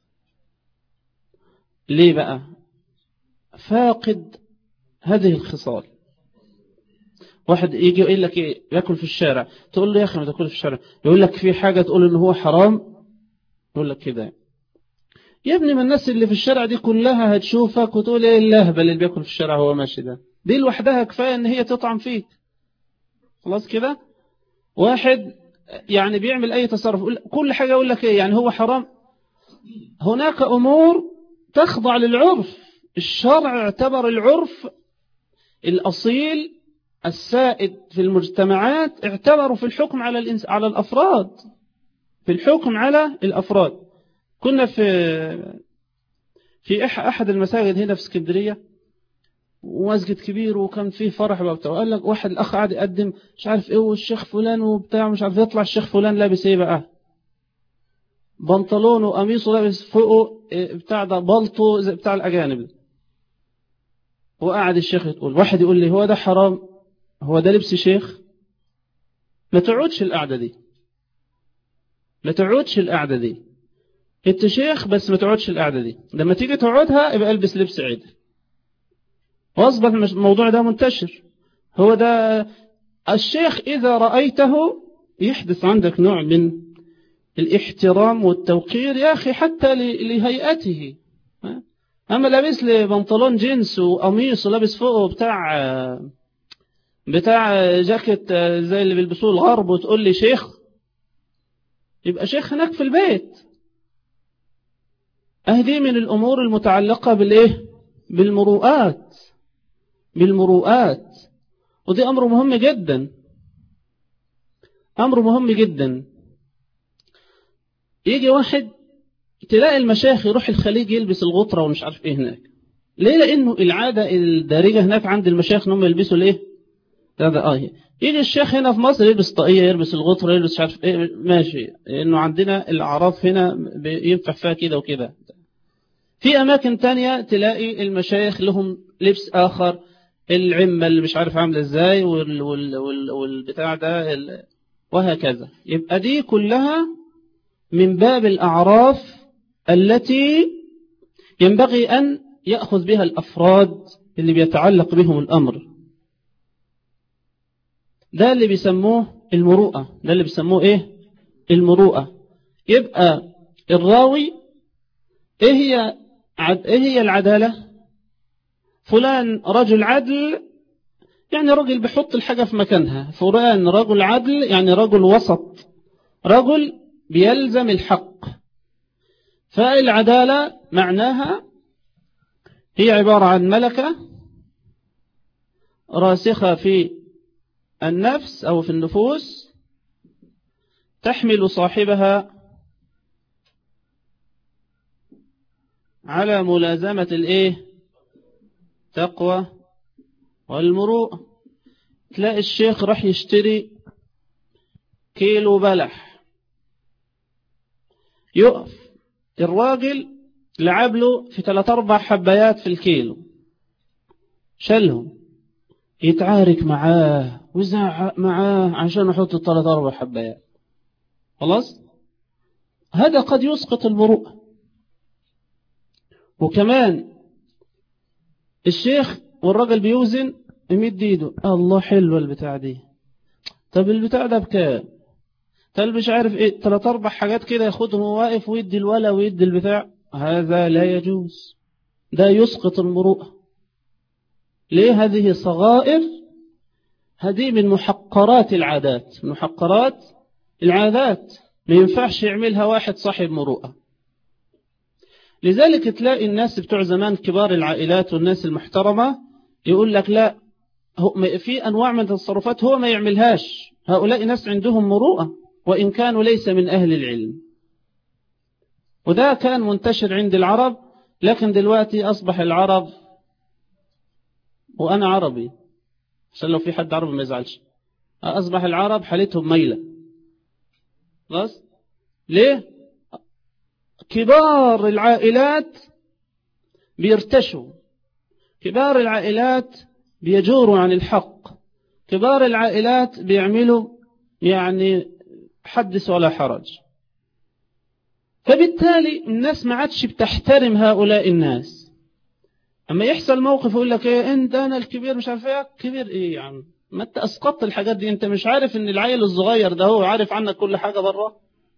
ليه بقى؟ فاقد هذه الخصال. واحد يجي يقول لك ايه، ياكل في الشارع، تقول له يا اخي ما تاكل في الشارع، يقول لك في حاجة تقول ان هو حرام، يقول لك كده يا ابني، ما الناس اللي في الشارع دي كلها هتشوفك وتقول ايه اللهبل اللي بياكل في الشارع هو ماشي ده، دي لوحدها كفاية ان هي تطعم فيك. خلاص كده. واحد يعني بيعمل اي تصرف كل حاجة يقول لك ايه يعني هو حرام. هناك امور تخضع للعرف، الشرع اعتبر العرف الاصيل السائد في المجتمعات، اعتبروا في الحكم على الإنس... على الافراد، في الحكم على الافراد. كنا في في احد المساجد هنا في اسكندريه، ومسجد كبير وكان فيه فرح وبتاع، وقال لك واحد الاخ قاعد يقدم مش عارف ايه والشيخ فلان وبتاع مش عارف، يطلع الشيخ فلان لابس ايه بقى؟ بنطلون وقميص ولابس فوقه بتاع ده بلطو زي بتاع الأجانب، وقعد الشيخ يقول، واحد يقول لي هو ده حرام، هو ده لبس شيخ؟ ما تقعدش القعدة دي، ما تقعدش القعدة دي، انت شيخ بس ما تقعدش القعدة دي، لما تيجي تقعدها يبقى البس لبس عدل. واصبح الموضوع ده منتشر. هو ده الشيخ إذا رأيته يحدث عندك نوع من الاحترام والتوقير يا أخي حتى لهيئته. أما لابس لي بنطلون جينز وقميص ولابس فوقه بتاع بتاع جاكيت زي اللي بيلبسوه الغرب وتقول لي شيخ، يبقى شيخ هناك في البيت. أهدي من الأمور المتعلقة بالإيه؟ بالمروءات، بالمروءات، ودي أمر مهم جدا، أمر مهم جدا. يجي واحد تلاقي المشايخ يروح الخليج يلبس الغطرة ومش عارف إيه هناك، ليه؟ لأنه العادة الدارجة هناك عند المشايخ إنهم يلبسوا الإيه؟ هذا آه. يجي الشيخ هنا في مصر يلبس طاقية، يلبس الغطرة، يلبس مش عارف إيه، ماشي، إنه عندنا الأعراف هنا ينفع فيها كده وكده. في أماكن تانية تلاقي المشايخ لهم لبس آخر، العمة اللي مش عارف عاملة إزاي وال وال وال والبتاع ده وهكذا. يبقى دي كلها من باب الأعراف التي ينبغي أن يأخذ بها الأفراد اللي بيتعلق بهم الأمر. ده اللي بيسموه المروءة، ده اللي بيسموه إيه؟ المروءة. يبقى الراوي إيه هي عد... إيه هي العدالة؟ فلان رجل عدل، يعني رجل بيحط الحاجة في مكانها. فلان رجل عدل يعني رجل وسط، رجل بيلزم الحق. فالعدالة معناها هي عبارة عن ملكة راسخة في النفس أو في النفوس، تحمل صاحبها على ملازمة الإيه؟ تقوى والمروءة. تلاقي الشيخ راح يشتري كيلو بلح، يقف الراجل لعب له في ثلاث أربع حبايات في الكيلو، شلهم، يتعارك معاه ويزعق معاه عشان يحط الثلاث أربع حبايات. خلاص، هذا قد يسقط المروءة. وكمان الشيخ والراجل بيوزن يمد ايده، الله حلوة البتاع دي، طب البتاع ده بكام؟ طب مش عارف ايه، ثلاث اربع حاجات كده ياخدهم واقف ويدي الولا ويدي البتاع. هذا لا يجوز، ده يسقط المروءة. ليه؟ هذه صغائر، هذه من محقرات العادات، محقرات العادات، ما ينفعش يعملها واحد صاحب مروءة. لذلك تلاقي الناس بتوع زمان كبار العائلات والناس المحترمة يقول لك لا، في أنواع من التصرفات هو ما يعملهاش. هؤلاء ناس عندهم مروءة وإن كانوا ليس من أهل العلم. وده كان منتشر عند العرب، لكن دلوقتي أصبح العرب، وأنا عربي عشان لو في حد عربي ما يزعلش، أصبح العرب حالتهم ميلة. خلاص، ليه؟ كبار العائلات بيرتشوا، كبار العائلات بيجوروا عن الحق، كبار العائلات بيعملوا يعني حدث ولا حرج. فبالتالي الناس ما عادش بتحترم هؤلاء الناس. أما يحصل موقف يقول لك إيه، أنت أنا الكبير مش عارف إيه، كبير إيه يعني، ما أنت أسقطت الحاجات دي، أنت مش عارف إن العيل الصغير ده هو عارف عنك كل حاجة بره.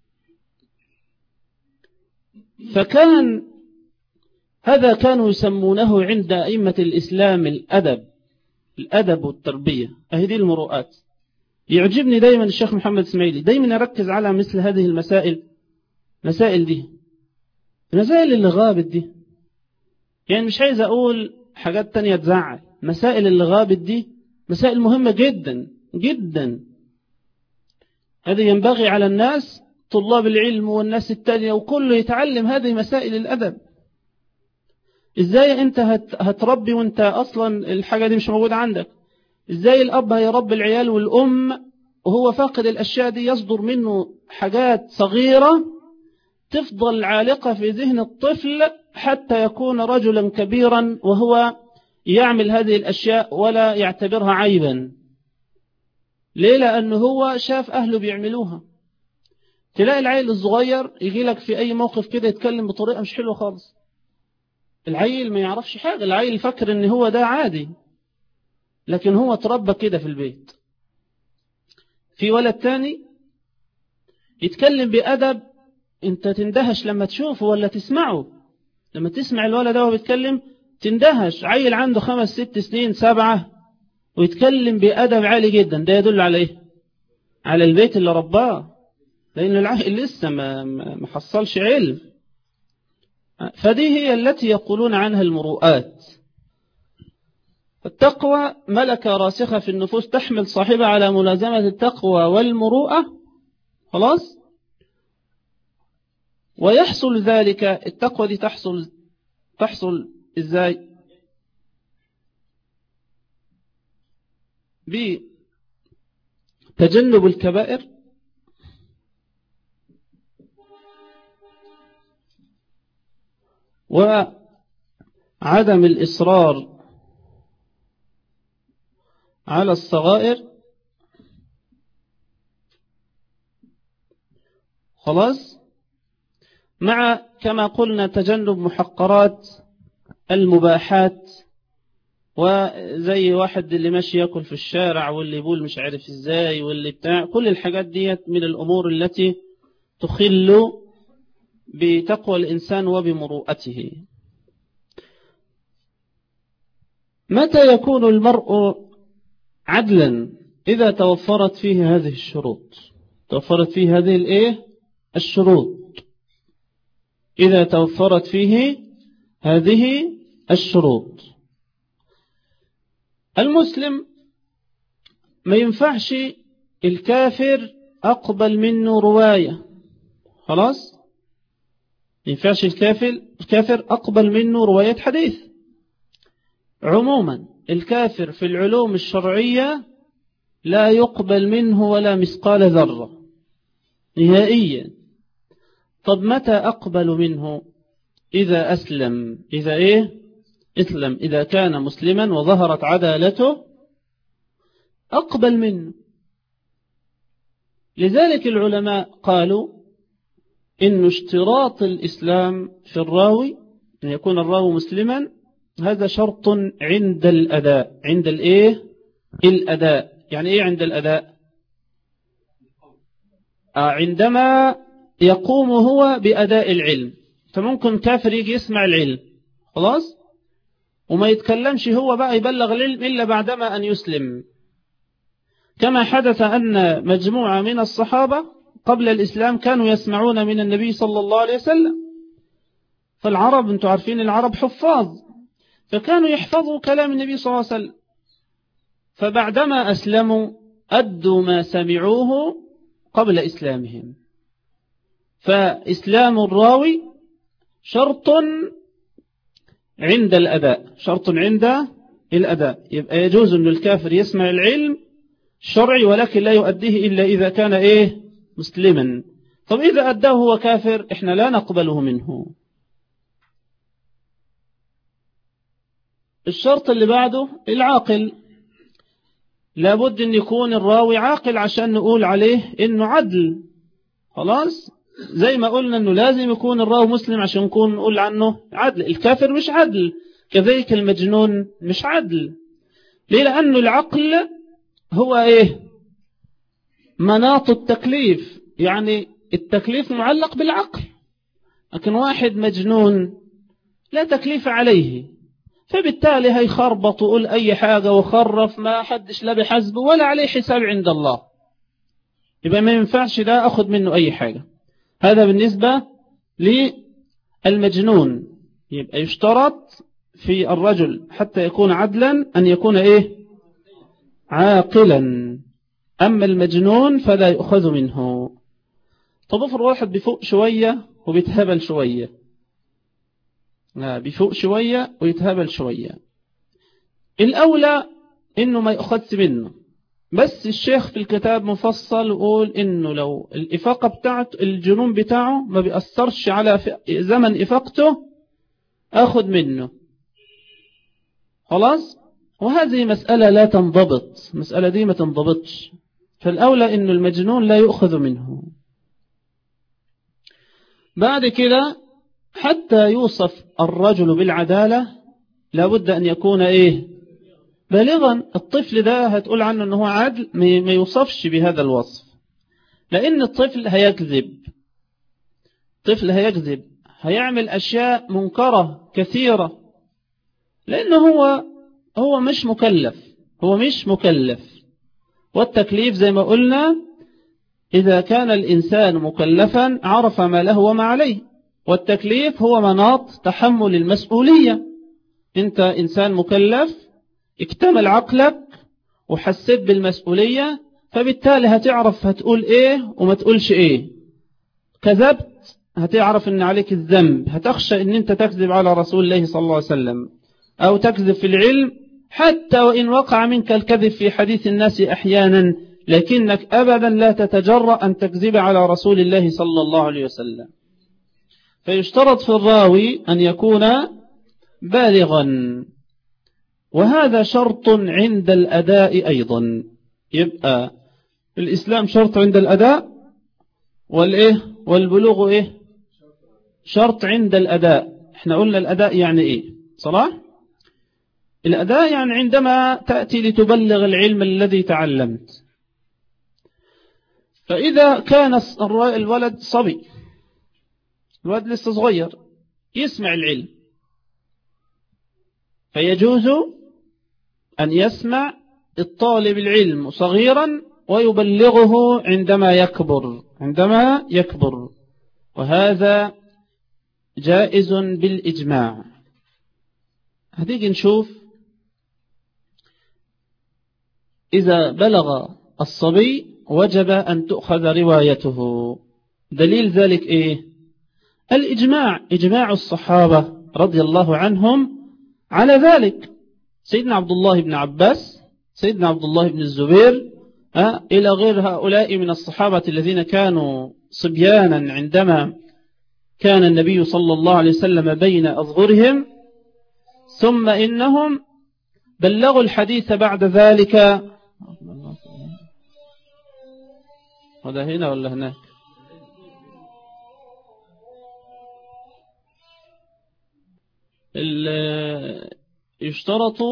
فكان هذا كانوا يسمونه عند أئمة الإسلام الأدب، الأدب والتربية، أهدي المروءات. يعجبني دايما الشيخ محمد اسماعيلي دايما يركز على مثل هذه المسائل، مسائل دي، المسائل اللي غابت دي، يعني مش عايز أقول حاجات تانية تزعل، مسائل اللي غابت دي مسائل مهمة جدا جدا. هذا ينبغي على الناس، طلاب العلم والناس التانية وكله يتعلم هذه مسائل الأدب. إزاي أنت هتربي وأنت أصلا الحاجة دي مش موجودة عندك؟ إزاي الأب هيربي العيال والأم وهو فاقد الأشياء دي؟ يصدر منه حاجات صغيرة تفضل عالقة في ذهن الطفل حتى يكون رجلا كبيرا وهو يعمل هذه الأشياء ولا يعتبرها عيبا. ليه؟ لأنه هو شاف أهله بيعملوها. تلاقي العيل الصغير يجي لك في أي موقف كده يتكلم بطريقة مش حلوة خالص. العيل ما يعرفش حاجة، العيل فكر ان هو ده عادي، لكن هو تربى كده في البيت. في ولد تاني يتكلم بأدب، انت تندهش لما تشوفه ولا تسمعه. لما تسمع الولد ده وهو بيتكلم تندهش. عيل عنده خمس ست سنين سبعة ويتكلم بأدب عالي جدا، ده يدل على ايه؟ على البيت اللي رباه، لأن العيل لسه ما ما حصلش علم. فدي هي التي يقولون عنها المروءات. التقوى ملكة راسخة في النفوس تحمل صاحبها على ملازمة التقوى والمروءة. خلاص. ويحصل ذلك، التقوى دي تحصل تحصل ازاي؟ بتجنب الكبائر وعدم الإصرار على الصغائر. خلاص. مع كما قلنا تجنب محقرات المباحات، وزي واحد اللي ماشي يأكل في الشارع واللي يقول مش عارف ازاي واللي بتاع، كل الحاجات ديت من الأمور التي تخل بتقوى الإنسان وبمروءته. متى يكون المرء عدلا؟ إذا توفرت فيه هذه الشروط. توفرت فيه هذه الايه الشروط. إذا توفرت فيه هذه الشروط. المسلم ما ينفعش الكافر أقبل منه رواية. خلاص. ما ينفعش الكافر الكافر أقبل منه رواية حديث. عموما الكافر في العلوم الشرعية لا يقبل منه ولا مثقال ذرة نهائيا. طب متى أقبل منه؟ إذا أسلم. إذا إيه اسلم، إذا كان مسلما وظهرت عدالته أقبل منه. لذلك العلماء قالوا إن اشتراط الإسلام في الراوي أن يكون الراوي مسلما، هذا شرط عند الأداء. عند الإيه الأداء. يعني إيه عند الأداء؟ آه عندما يقوم هو بأداء العلم. فممكن كافر يجي يسمع العلم خلاص وما يتكلمش هو بقى يبلغ العلم إلا بعدما أن يسلم، كما حدث أن مجموعة من الصحابة قبل الإسلام كانوا يسمعون من النبي صلى الله عليه وسلم. فالعرب انتوا عارفين العرب حفاظ، فكانوا يحفظوا كلام النبي صلى الله عليه وسلم. فبعدما أسلموا أدوا ما سمعوه قبل إسلامهم. فإسلام الراوي شرط عند الأداء. شرط عند الأداء. يبقى يجوز أن الكافر يسمع العلم الشرعي ولكن لا يؤديه إلا إذا كان إيه مسلما. طب إذا أداه هو كافر إحنا لا نقبله منه. الشرط اللي بعده العاقل. لابد أن يكون الراوي عاقل عشان نقول عليه إنه عدل. خلاص. زي ما قلنا أنه لازم يكون الراوي مسلم عشان نكون نقول عنه عدل. الكافر مش عدل، كذلك المجنون مش عدل. ليه؟ لأنه العقل هو إيه مناط التكليف، يعني التكليف معلق بالعقل. لكن واحد مجنون لا تكليف عليه، فبالتالي هيخربط ويقول أي حاجة وخرف، ما حدش لا بحسبه ولا عليه حساب عند الله. يبقى ما ينفعش ده أخذ منه أي حاجة. هذا بالنسبة للمجنون. يبقى يشترط في الرجل حتى يكون عدلا أن يكون إيه عاقلا. أما المجنون فلا يؤخذ منه. طب افرض واحد بيفوق شوية وبيتهبل شوية. لا بيفوق شوية ويتهبل شوية. الأولى إنه ما يؤخذ منه. بس الشيخ في الكتاب مفصل وقول إنه لو الإفاقة بتاعته الجنون بتاعه ما بيأثرش على زمن إفاقته أخذ منه خلاص. وهذه مسألة لا تنضبط، مسألة دي ما تنضبطش، فالأولى إنه المجنون لا يؤخذ منه. بعد كده حتى يوصف الرجل بالعدالة لابد أن يكون إيه بالغا. الطفل ده هتقول عنه أنه عدل ما يوصفش بهذا الوصف، لأن الطفل هيكذب، الطفل هيكذب هيعمل أشياء منكرة كثيرة، لأنه هو هو مش مكلف، هو مش مكلف. والتكليف زي ما قلنا إذا كان الإنسان مكلفا عرف ما له وما عليه، والتكليف هو مناط تحمل المسؤولية. أنت إنسان مكلف اكتمل عقلك وحسيت بالمسؤولية، فبالتالي هتعرف هتقول إيه وما تقولش إيه. كذبت هتعرف أن عليك الذنب، هتخشى أن أنت تكذب على رسول الله صلى الله عليه وسلم أو تكذب في العلم، حتى وإن وقع منك الكذب في حديث الناس أحيانا، لكنك أبدا لا تتجرأ أن تكذب على رسول الله صلى الله عليه وسلم. فيشترط في الراوي أن يكون بالغا، وهذا شرط عند الأداء أيضا. يبقى الإسلام شرط عند الأداء، والإيه والبلوغ إيه شرط عند الأداء. احنا قلنا الأداء يعني إيه صلاح؟ الأداء يعني عندما تأتي لتبلغ العلم الذي تعلمت. فإذا كان الولد صبي، الولد لسه صغير يسمع العلم، فيجوز أن يسمع الطالب العلم صغيرا ويبلغه عندما يكبر، عندما يكبر، وهذا جائز بالإجماع. هتيجي نشوف إذا بلغ الصبي وجب أن تؤخذ روايته. دليل ذلك إيه؟ الإجماع، إجماع الصحابة رضي الله عنهم على ذلك. سيدنا عبد الله بن عباس، سيدنا عبد الله بن الزبير، أه إلى غير هؤلاء من الصحابة الذين كانوا صبيانا عندما كان النبي صلى الله عليه وسلم بين أظهرهم، ثم إنهم بلغوا الحديث بعد ذلك. هذا هنا ولا هناك؟ يشترط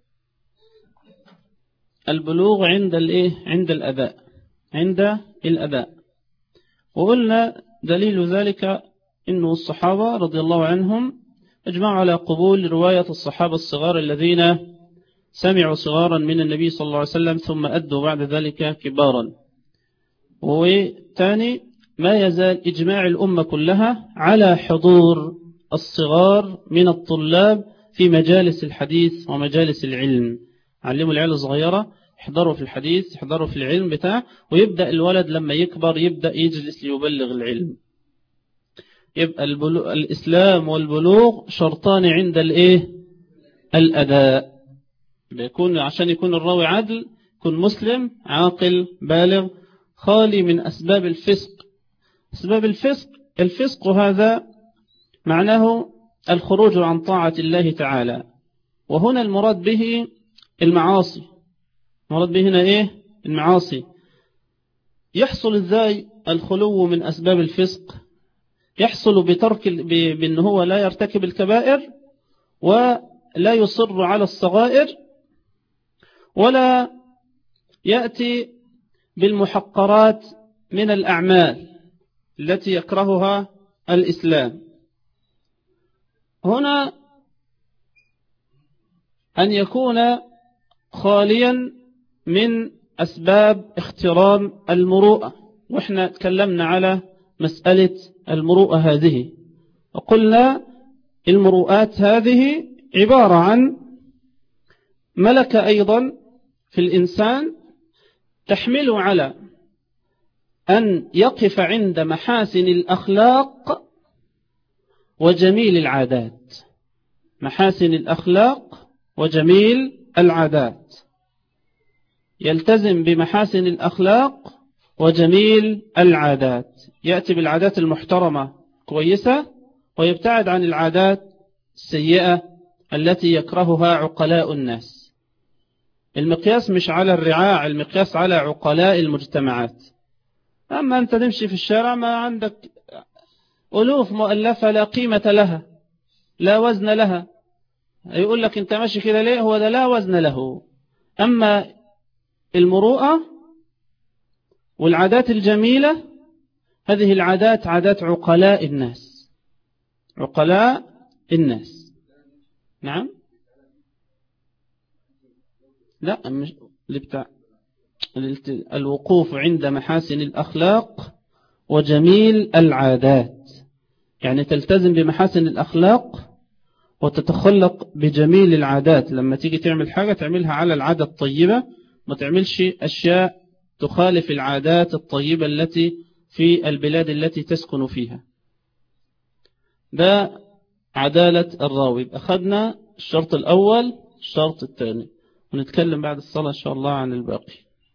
البلوغ عند الايه عند الأداء، عند الأداء. وقلنا دليل ذلك إنه الصحابة رضي الله عنهم اجمعوا على قبول رواية الصحابة الصغار الذين سمعوا صغارا من النبي صلى الله عليه وسلم ثم أدوا بعد ذلك كبارا. وثاني ما يزال إجماع الأمة كلها على حضور الصغار من الطلاب في مجالس الحديث ومجالس العلم. علموا العيال الصغيرة يحضروا في الحديث، يحضروا في العلم بتاعه، ويبدأ الولد لما يكبر يبدأ يجلس ليبلغ العلم. يبقى الإسلام والبلوغ شرطان عند الإيه الأداء. بيكون عشان يكون الراوي عدل، يكون مسلم عاقل بالغ خالي من أسباب الفسق. أسباب الفسق، الفسق هذا معناه الخروج عن طاعة الله تعالى، وهنا المراد به المعاصي. المراد به هنا إيه المعاصي. يحصل إزاي الخلو من أسباب الفسق؟ يحصل بترك بأنه هو لا يرتكب الكبائر ولا يصر على الصغائر ولا يأتي بالمحقرات من الأعمال التي يكرهها الإسلام. هنا أن يكون خاليا من أسباب اخترام المروءة، وإحنا تكلمنا على مسألة المروءة هذه، وقلنا المروءات هذه عبارة عن ملكة أيضا في الإنسان تحمل على أن يقف عند محاسن الأخلاق وجميل العادات. محاسن الأخلاق وجميل العادات. يلتزم بمحاسن الأخلاق وجميل العادات، يأتي بالعادات المحترمة كويسة ويبتعد عن العادات السيئة التي يكرهها عقلاء الناس. المقياس مش على الرعاع، المقياس على عقلاء المجتمعات. أما أنت تمشي في الشارع ما عندك ألوف مؤلفة لا قيمة لها لا وزن لها، يقول لك أنت ماشي كده ليه؟ هو ده لا وزن له. أما المروءة والعادات الجميلة هذه العادات عادات عقلاء الناس، عقلاء الناس. نعم، لا مش بتاع الوقوف عند محاسن الأخلاق وجميل العادات، يعني تلتزم بمحاسن الأخلاق وتتخلق بجميل العادات. لما تيجي تعمل حاجة تعملها على العادة الطيبة، ما تعملش أشياء تخالف العادات الطيبة التي في البلاد التي تسكن فيها. ده عدالة الراوي. أخذنا الشرط الأول، الشرط الثاني، ونتكلم بعد الصلاة إن شاء الله عن الباقي.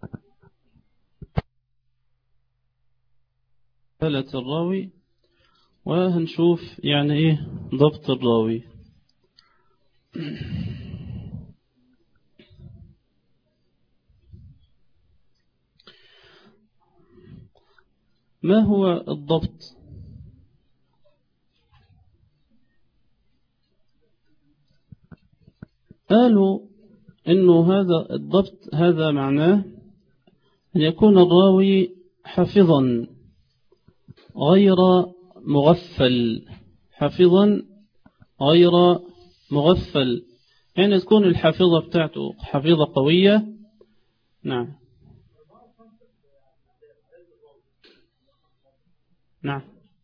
عدالة الراوي، وهنشوف يعني إيه ضبط الراوي. ما هو الضبط؟ قالوا إنه هذا الضبط هذا معناه أن يكون الراوي حافظا غير مغفل، حافظا غير مغفل، يعني تكون الحافظة بتاعته حافظة قوية. نعم نعم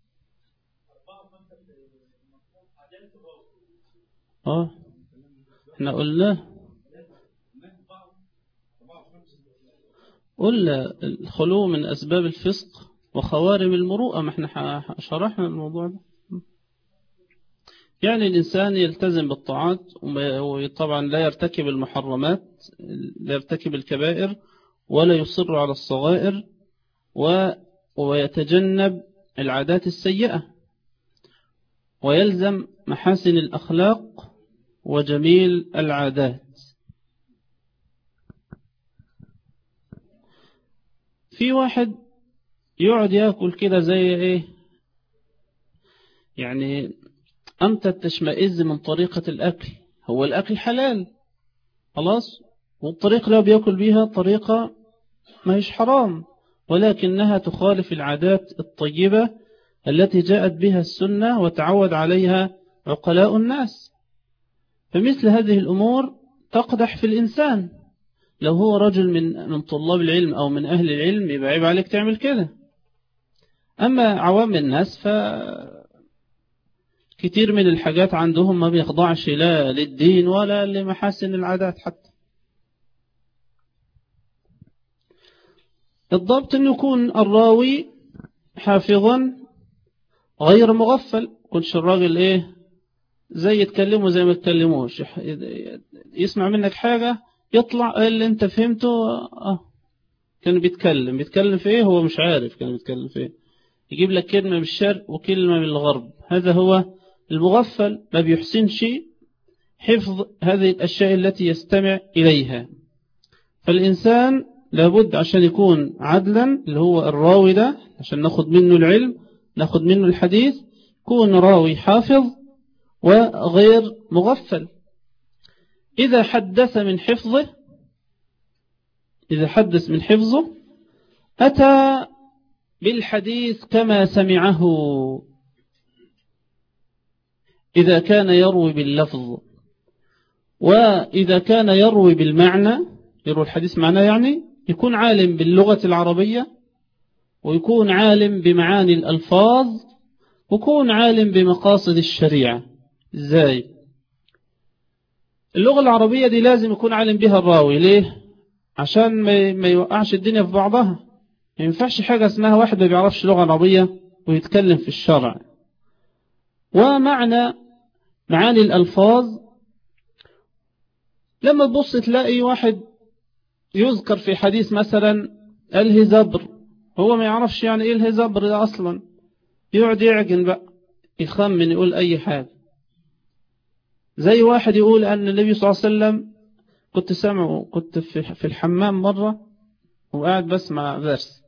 اه احنا قلنا قلنا الخلو من أسباب الفسق وخوارم المروءة، ما احنا شرحنا الموضوع ده. يعني الإنسان يلتزم بالطاعات وطبعا لا يرتكب المحرمات، لا يرتكب الكبائر ولا يصر على الصغائر، ويتجنب العادات السيئة، ويلزم محاسن الأخلاق وجميل العادات. في واحد يقعد يأكل كده زي ايه، يعني أنت تشمئز من طريقة الأكل، هو الأكل حلال خلاص، والطريقة اللي بيأكل بيها طريقة ما هيش حرام، ولكنها تخالف العادات الطيبة التي جاءت بها السنة وتعود عليها عقلاء الناس. فمثل هذه الأمور تقدح في الإنسان. لو هو رجل من من طلاب العلم أو من أهل العلم يبقى عيب عليك تعمل كده. أما عوام الناس ف كتير من الحاجات عندهم ما بيخضعش لا للدين ولا لمحاسن العادات حتى. الضبط أن يكون الراوي حافظا غير مغفل، كنش الراجل إيه زي يتكلموا زي ما يتكلموش، يسمع منك حاجة يطلع اللي انت فهمته آه. كان بيتكلم بيتكلم في ايه هو مش عارف كان بيتكلم في ايه، يجيب لك كلمة من الشرق وكلمة من الغرب. هذا هو المغفل، ما بيحسنش حفظ هذه الأشياء التي يستمع إليها. فالإنسان لابد عشان يكون عدلا اللي هو الراوي ده، عشان ناخد منه العلم ناخد منه الحديث، يكون راوي حافظ وغير مغفل. إذا حدث من حفظه إذا حدث من حفظه أتى بالحديث كما سمعه، إذا كان يروي باللفظ، وإذا كان يروي بالمعنى، يروي الحديث معنى يعني يكون عالم باللغة العربية، ويكون عالم بمعاني الألفاظ، ويكون عالم بمقاصد الشريعة. إزاي؟ اللغة العربية دي لازم يكون عالم بها الراوي. ليه؟ عشان ما يوقعش الدنيا في بعضها. ما ينفعش حاجة اسمها واحد ما بيعرفش لغة عربية ويتكلم في الشرع. ومعنى معاني الألفاظ، لما تبص تلاقي واحد يذكر في حديث مثلا الهزبر، هو ما يعرفش يعني ايه الهزبر ده اصلا، يقعد يعجن بقى يخمن يقول اي حاجة. زي واحد يقول ان النبي صلى الله عليه وسلم، كنت سامعه كنت في في الحمام مرة وقاعد بسمع درس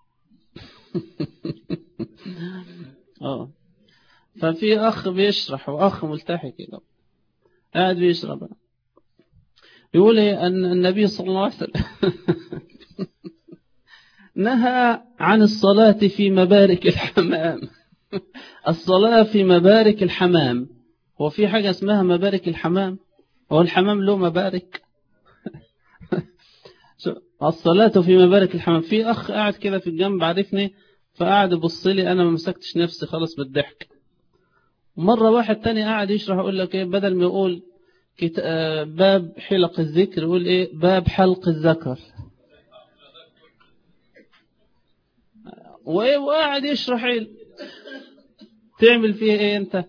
اه ففي اخ بيشرح واخ ملتحي كده قاعد بيشرب، يقول ايه ان النبي صلى الله عليه وسلم نهى عن الصلاة في مبارك الحمام. الصلاة في مبارك الحمام، هو في حاجة اسمها مبارك الحمام؟ هو الحمام له مبارك؟ الصلاة في مبارك الحمام. في أخ قاعد كده في الجنب عارفني، فقاعد يبص لي، أنا ما مسكتش نفسي خلاص بالضحك. مرة واحد تاني قاعد يشرح يقول لك إيه، بدل ما يقول باب حلق الذكر يقول إيه باب حلق الذكر، وقاعد يشرح إيه، تعمل فيه إيه أنت؟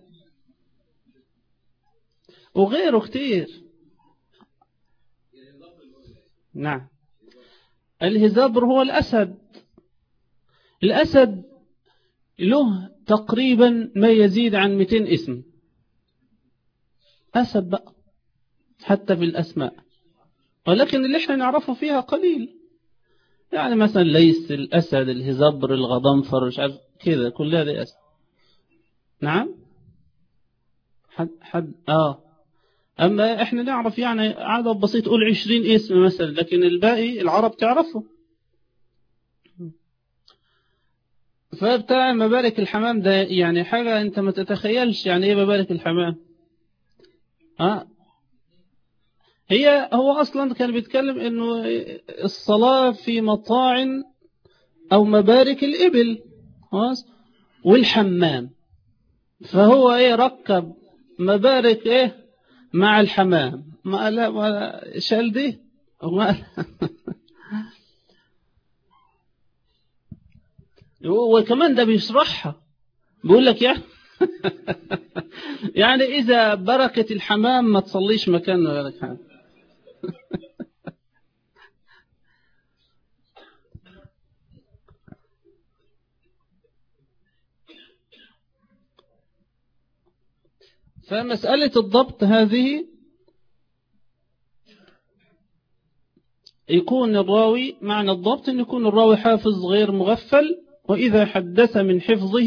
وغيره كتير. نعم. الهزبر هو الأسد. الأسد له تقريبا ما يزيد عن مئتين اسم، أسد بقى حتى في الأسماء، ولكن اللي احنا نعرفه فيها قليل. يعني مثلا ليس الأسد، الهزبر، الغضنفر، مش عارف كذا، كل هذه أسد. نعم. حد حد آه أما احنا نعرف يعني عدد بسيط، قول عشرين اسم مثلا، لكن الباقي العرب تعرفه. فبتاع مبارك الحمام ده يعني حاجة انت ما تتخيلش يعني ايه مبارك الحمام. ها هي هو اصلا كان بيتكلم انه الصلاة في مطاعن او مبارك الابل والحمام، فهو ايه ركب مبارك ايه مع الحمام، ما لا ما شال دي وما وكمان ده بيشرحها، بيقول لك يعني يعني إذا بركة الحمام ما تصليش مكان غيرك حمام. فمسألة الضبط هذه يكون الراوي، معنى الضبط أن يكون الراوي حافظ غير مغفل، وإذا حدث من حفظه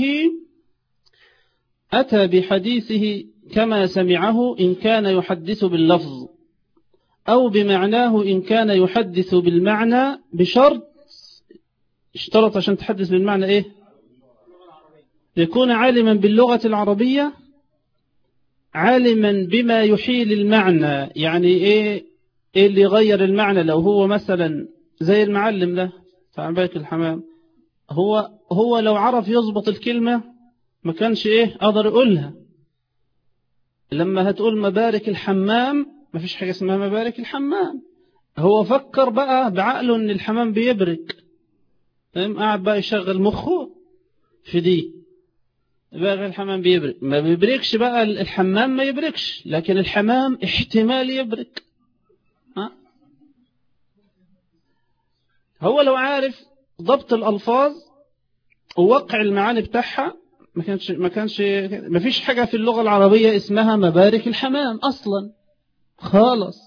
أتى بحديثه كما سمعه إن كان يحدث باللفظ، أو بمعناه إن كان يحدث بالمعنى، بشرط اشترط عشان تحدث بالمعنى إيه؟ يكون عالما باللغة العربية، عالما بما يحيل المعنى. يعني إيه إيه اللي يغير المعنى؟ لو هو مثلا زي المعلم ده بتاع مبارك الحمام، هو هو لو عرف يضبط الكلمة ما كانش إيه قدر يقولها. لما هتقول مبارك الحمام ما فيش حاجة اسمها مبارك الحمام، هو فكر بقى بعقله ان الحمام بيبرك، فاهم؟ قاعد بقى يشغل مخه في دي، بقى الحمام بيبرك، ما بيبركش بقى الحمام ما يبركش، لكن الحمام احتمال يبرك. ها؟ هو لو عارف ضبط الألفاظ ووقع المعاني بتاعها ما كانش ما كانش ما فيش حاجة في اللغة العربية اسمها مبارك الحمام أصلا خالص.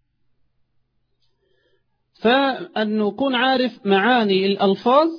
فأنه يكون عارف معاني الألفاظ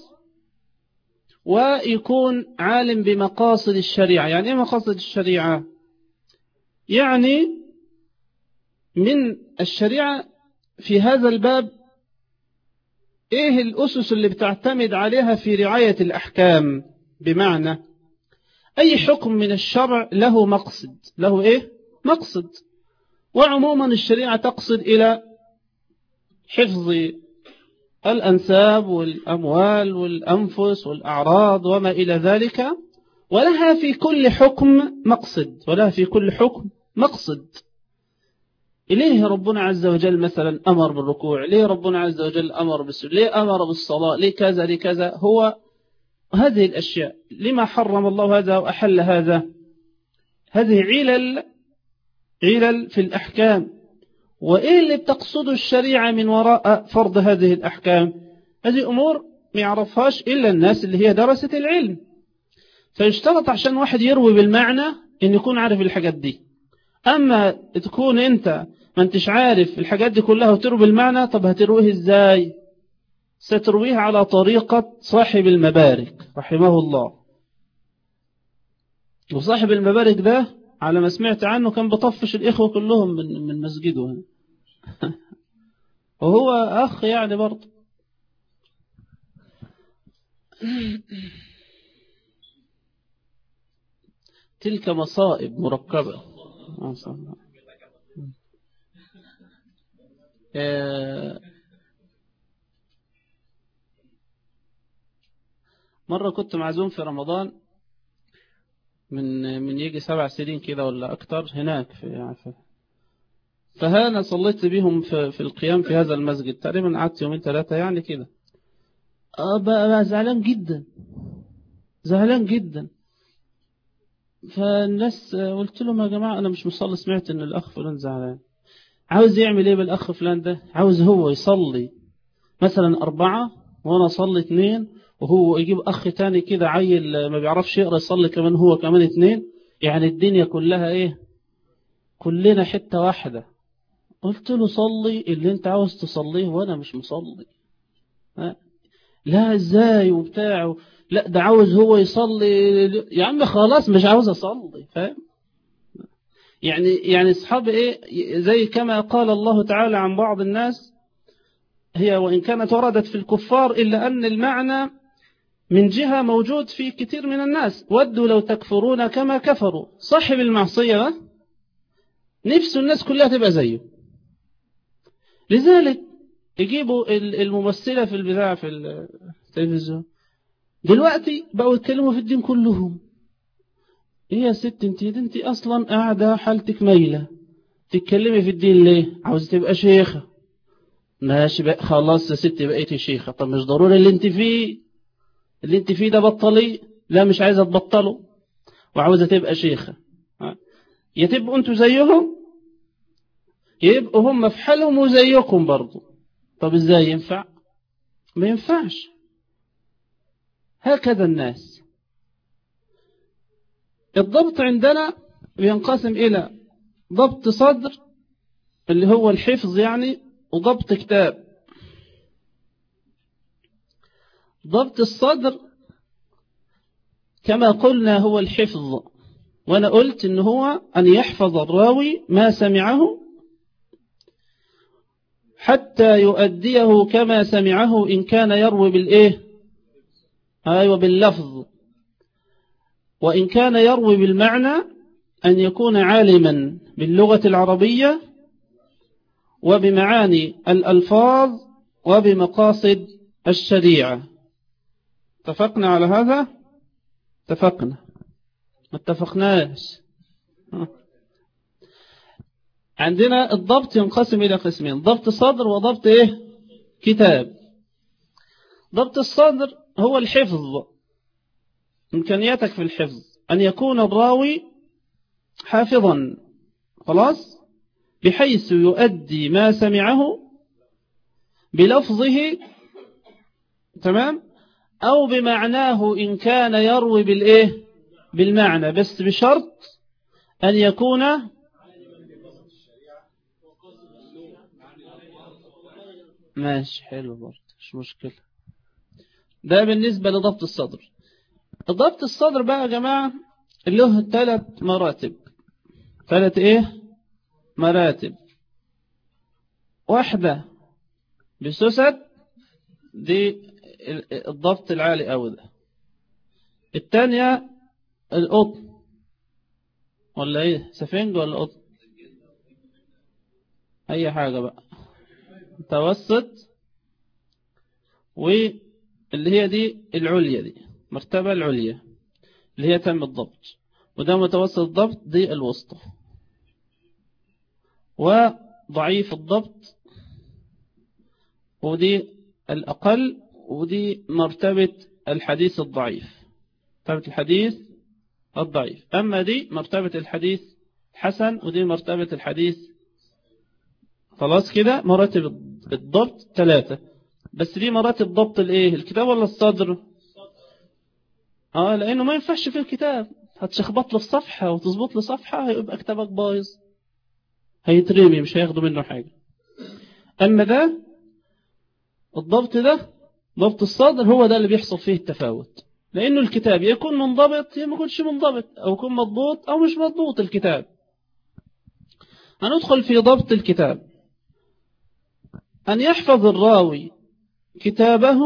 ويكون عالم بمقاصد الشريعة. يعني ايه مقاصد الشريعة؟ يعني من الشريعة في هذا الباب ايه الأسس اللي بتعتمد عليها في رعاية الأحكام؟ بمعنى أي حكم من الشرع له مقصد، له ايه مقصد، وعموما الشريعة تقصد إلى حفظ الأنساب والأموال والأنفس والأعراض وما إلى ذلك، ولها في كل حكم مقصد، ولها في كل حكم مقصد. إليه ربنا عز وجل مثلا أمر بالركوع، ليه ربنا عز وجل أمر بالسجود، ليه أمر بالصلاة، ليه كذا ليه كذا، هو هذه الأشياء. لما حرم الله هذا وأحل هذا؟ هذه علل علل في الأحكام، وإيه اللي بتقصده الشريعة من وراء فرض هذه الأحكام؟ هذه أمور ما يعرفهاش إلا الناس اللي هي درست العلم. فيشترط عشان واحد يروي بالمعنى إن يكون عارف الحاجات دي. أما تكون أنت ما انتش عارف الحاجات دي كلها وتروي بالمعنى، طب هترويه إزاي؟ سترويه على طريقة صاحب المبارك رحمه الله. وصاحب المبارك ده على ما سمعت عنه كان بطفش الإخوة كلهم من من مسجده وهو أخ يعني برضه. تلك مصائب مركبة. مرة كنت معزوم في رمضان من من يجي سبع سنين كده ولا أكتر هناك في يعني فهنا صليت بهم في, في القيام في هذا المسجد تقريبا، قعدت يومين ثلاثة يعني كده. بقى زعلان جدا زعلان جدا. فالناس قلت لهم يا جماعة أنا مش مصلي، سمعت إن الأخ فلان زعلان. عاوز يعمل إيه بالأخ فلان ده؟ عاوز هو يصلي مثلا أربعة وأنا أصلي اثنين، وهو يجيب أخ تاني كده عيل ما بيعرفش يقرأ يصلي كمان هو كمان اثنين، يعني الدنيا كلها إيه؟ كلنا حتة واحدة. قلت له صلي اللي أنت عاوز تصليه وأنا مش مصلي. ها؟ لا إزاي وبتاعه، لا ده عاوز هو يصلي يا عم خلاص مش عاوز أصلي. فاهم؟ يعني يعني أصحاب إيه، زي كما قال الله تعالى عن بعض الناس، هي وإن كانت وردت في الكفار إلا أن المعنى من جهة موجود في كثير من الناس. ودوا لو تكفرون كما كفروا. صاحب المعصية نفسه الناس كلها تبقى زيه، لذلك يجيبوا الممثلة في البداية في التلفزيون دلوقتي بقوا يتكلموا في الدين كلهم. ايه يا ست انت انت اصلا قاعدة حالتك ميلة تتكلمي في الدين ليه؟ عاوز تبقى شيخة. ماشي بقى خلاص يا ست بقيتي شيخة. طب مش ضروري اللي انت فيه اللي انت فيه ده بطلي. لا مش عايزة تبطله وعاوزة تبقى شيخة. يا تبقوا انتوا زيهم يبقوا هم في حالهم وزيكم برضو. طب ازاي ينفع؟ ما ينفعش. هكذا الناس. الضبط عندنا بينقسم إلى ضبط صدر اللي هو الحفظ يعني، وضبط كتاب. ضبط الصدر كما قلنا هو الحفظ، وأنا قلت إن هو أن يحفظ الراوي ما سمعه حتى يؤديه كما سمعه إن كان يروي بالإيه؟ أيوة باللفظ. وإن كان يروي بالمعنى أن يكون عالما باللغة العربية وبمعاني الألفاظ وبمقاصد الشريعة. اتفقنا على هذا؟ اتفقنا ما اتفقناش. عندنا الضبط ينقسم إلى قسمين، ضبط صدر وضبط إيه؟ كتاب. ضبط الصدر هو الحفظ، إمكانياتك في الحفظ أن يكون الراوي حافظا خلاص بحيث يؤدي ما سمعه بلفظه تمام أو بمعناه إن كان يروي بالإيه؟ بالمعنى، بس بشرط أن يكون ماشي حلو برضه مش مشكلة. ده بالنسبة لضبط الصدر. ضبط الصدر بقى يا جماعة له ثلاث مراتب. ثلاث إيه؟ مراتب. واحدة بسوست دي الضبط العالي أوي ده. الثانية القطن ولا إيه؟ سفنج ولا قطن؟ أي حاجة بقى متوسط. واللي هي دي العليا دي مرتبة العليا اللي هي تم الضبط، وده متوسط الضبط دي الوسطى، وضعيف الضبط ودي الأقل، ودي مرتبة الحديث الضعيف، مرتبة الحديث الضعيف. أما دي مرتبة الحديث حسن ودي مرتبة الحديث خلاص كده مراتب الضبط ثلاثة. بس دي مراتب ضبط الايه، الكتاب ولا الصدر؟ اه لانه ما ينفعش في الكتاب، هتشخبط له في صفحة وتظبط له صفحة هيبقى كتابك بايظ، هيترمي مش هياخدوا منه حاجة. اما ده الضبط ده ضبط الصدر هو ده اللي بيحصل فيه التفاوت، لانه الكتاب يكون منضبط يا ما يكونش منضبط، او يكون مضبوط او مش مضبوط الكتاب. هندخل في ضبط الكتاب. أن يحفظ الراوي كتابه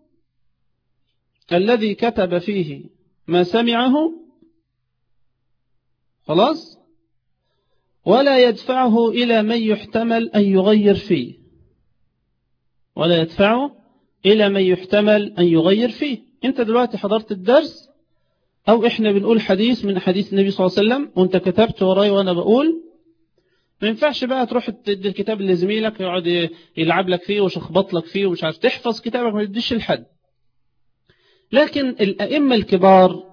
الذي كتب فيه ما سمعه، خلاص، ولا يدفعه إلى من يحتمل أن يغير فيه، ولا يدفعه إلى من يحتمل أن يغير فيه. أنت دلوقتي حضرت الدرس، أو إحنا بنقول حديث من حديث النبي صلى الله عليه وسلم وأنت كتبت وراي وأنا بقول، ما ينفعش بقى تروح تدي الكتاب لزميلك يقعد يلعب لك فيه وشخبط لك فيه ومش عارف، تحفظ كتابك ما تديش لحد. لكن الأئمة الكبار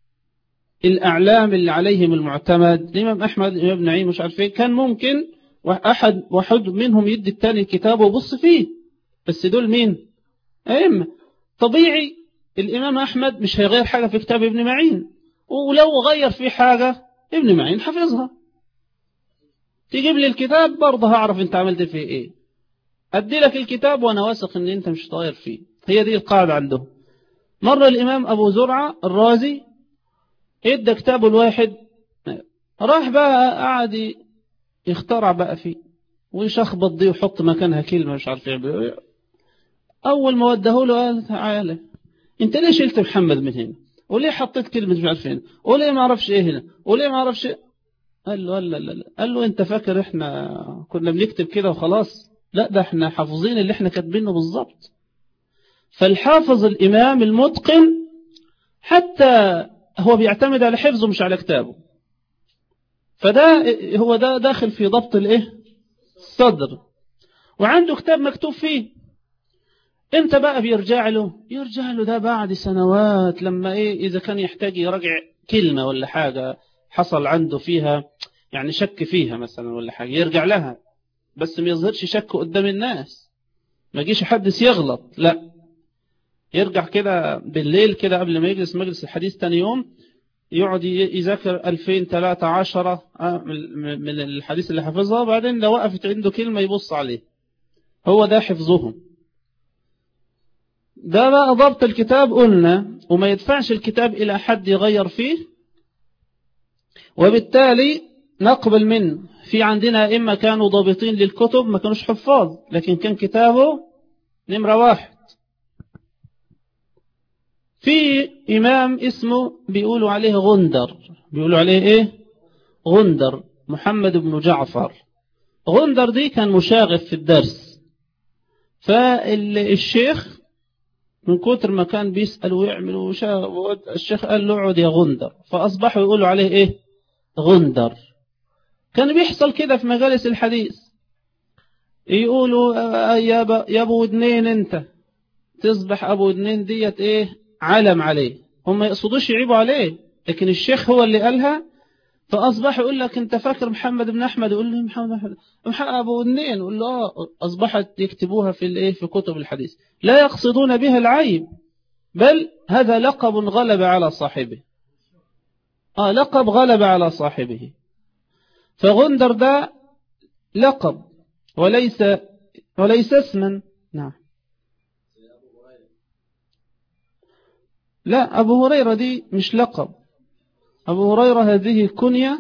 الأعلام اللي عليهم المعتمد، الإمام أحمد، الإمام ابن نعيم، مش عارف ايه، كان ممكن واحد واحد منهم يدي التاني الكتاب ويبص فيه. بس دول مين؟ أئمة. طبيعي الإمام أحمد مش هيغير حاجة في كتاب ابن معين، ولو غير فيه حاجة ابن معين حفظها. تجيب لي الكتاب برضه هعرف انت عملت فيه ايه، ادي لك الكتاب وانا واثق ان انت مش طاير فيه. هي دي القاعدة عندهم. مرة الإمام أبو زرعة الرازي ادى كتابه الواحد، راح بقى قعد يخترع بقى فيه ويشخبط دي ويحط مكانها كلمة مش عارف يعمل. أول ما وداه له قال تعالى انت ليه شلت محمد من هنا، وليه حطيت كلمة مش عارف هنا، وليه ما عرفش ايه هنا، وليه ما عرفش إيه؟ قال له لا لا لا، قال له انت فاكر احنا كنا بنكتب كده وخلاص؟ لا ده احنا حافظين اللي احنا كاتبينه بالظبط. فالحافظ الإمام المتقن حتى هو بيعتمد على حفظه مش على كتابه، فده هو ده داخل في ضبط الايه، الصدر. وعنده كتاب مكتوب فيه، انت بقى بيرجع له يرجع له ده بعد سنوات، لما ايه اذا كان يحتاج يراجع كلمة ولا حاجة حصل عنده فيها يعني شك فيها مثلا ولا حاجة، يرجع لها، بس ما يظهرش شك قدام الناس، ما يجيش حدث يغلط، لا، يرجع كده بالليل كده قبل ما يجلس مجلس الحديث تاني يوم يقعد يذاكر ألفين ثلاثة عشر من الحديث اللي حفظها، بعدين لو وقفت عنده كلمة يبص عليه. هو ده حفظهم. ده بقى ضبط الكتاب قلنا، وما يدفعش الكتاب إلى حد يغير فيه، وبالتالي نقبل منه. في عندنا إما كانوا ضابطين للكتب ما كانوش حفاظ، لكن كان كتابه نمرة واحد. في إمام اسمه بيقولوا عليه غندر، بيقولوا عليه إيه؟ غندر، محمد بن جعفر. غندر دي كان مشاغب في الدرس، فالشيخ من كتر ما كان بيسأل ويعمل الشيخ قال له اقعد يا غندر، فأصبحوا يقولوا عليه إيه؟ غندر. كان بيحصل كده في مجالس الحديث، يقولوا يا أبو ودنين أنت، تصبح أبو ودنين ديت إيه؟ علم عليه. هم يقصدوش يعيبوا عليه، لكن الشيخ هو اللي قالها، فأصبح يقول لك أنت فاكر محمد بن أحمد، يقول له محمد بن أحمد أبو ودنين، يقول له آه. أصبحت يكتبوها في الإيه، في كتب الحديث، لا يقصدون بها العيب، بل هذا لقب غلب على صاحبه. آه لقب غلب على صاحبه. فغندر ده لقب وليس وليس اسما. نعم. لا، أبو هريرة دي مش لقب. أبو هريرة هذه كنية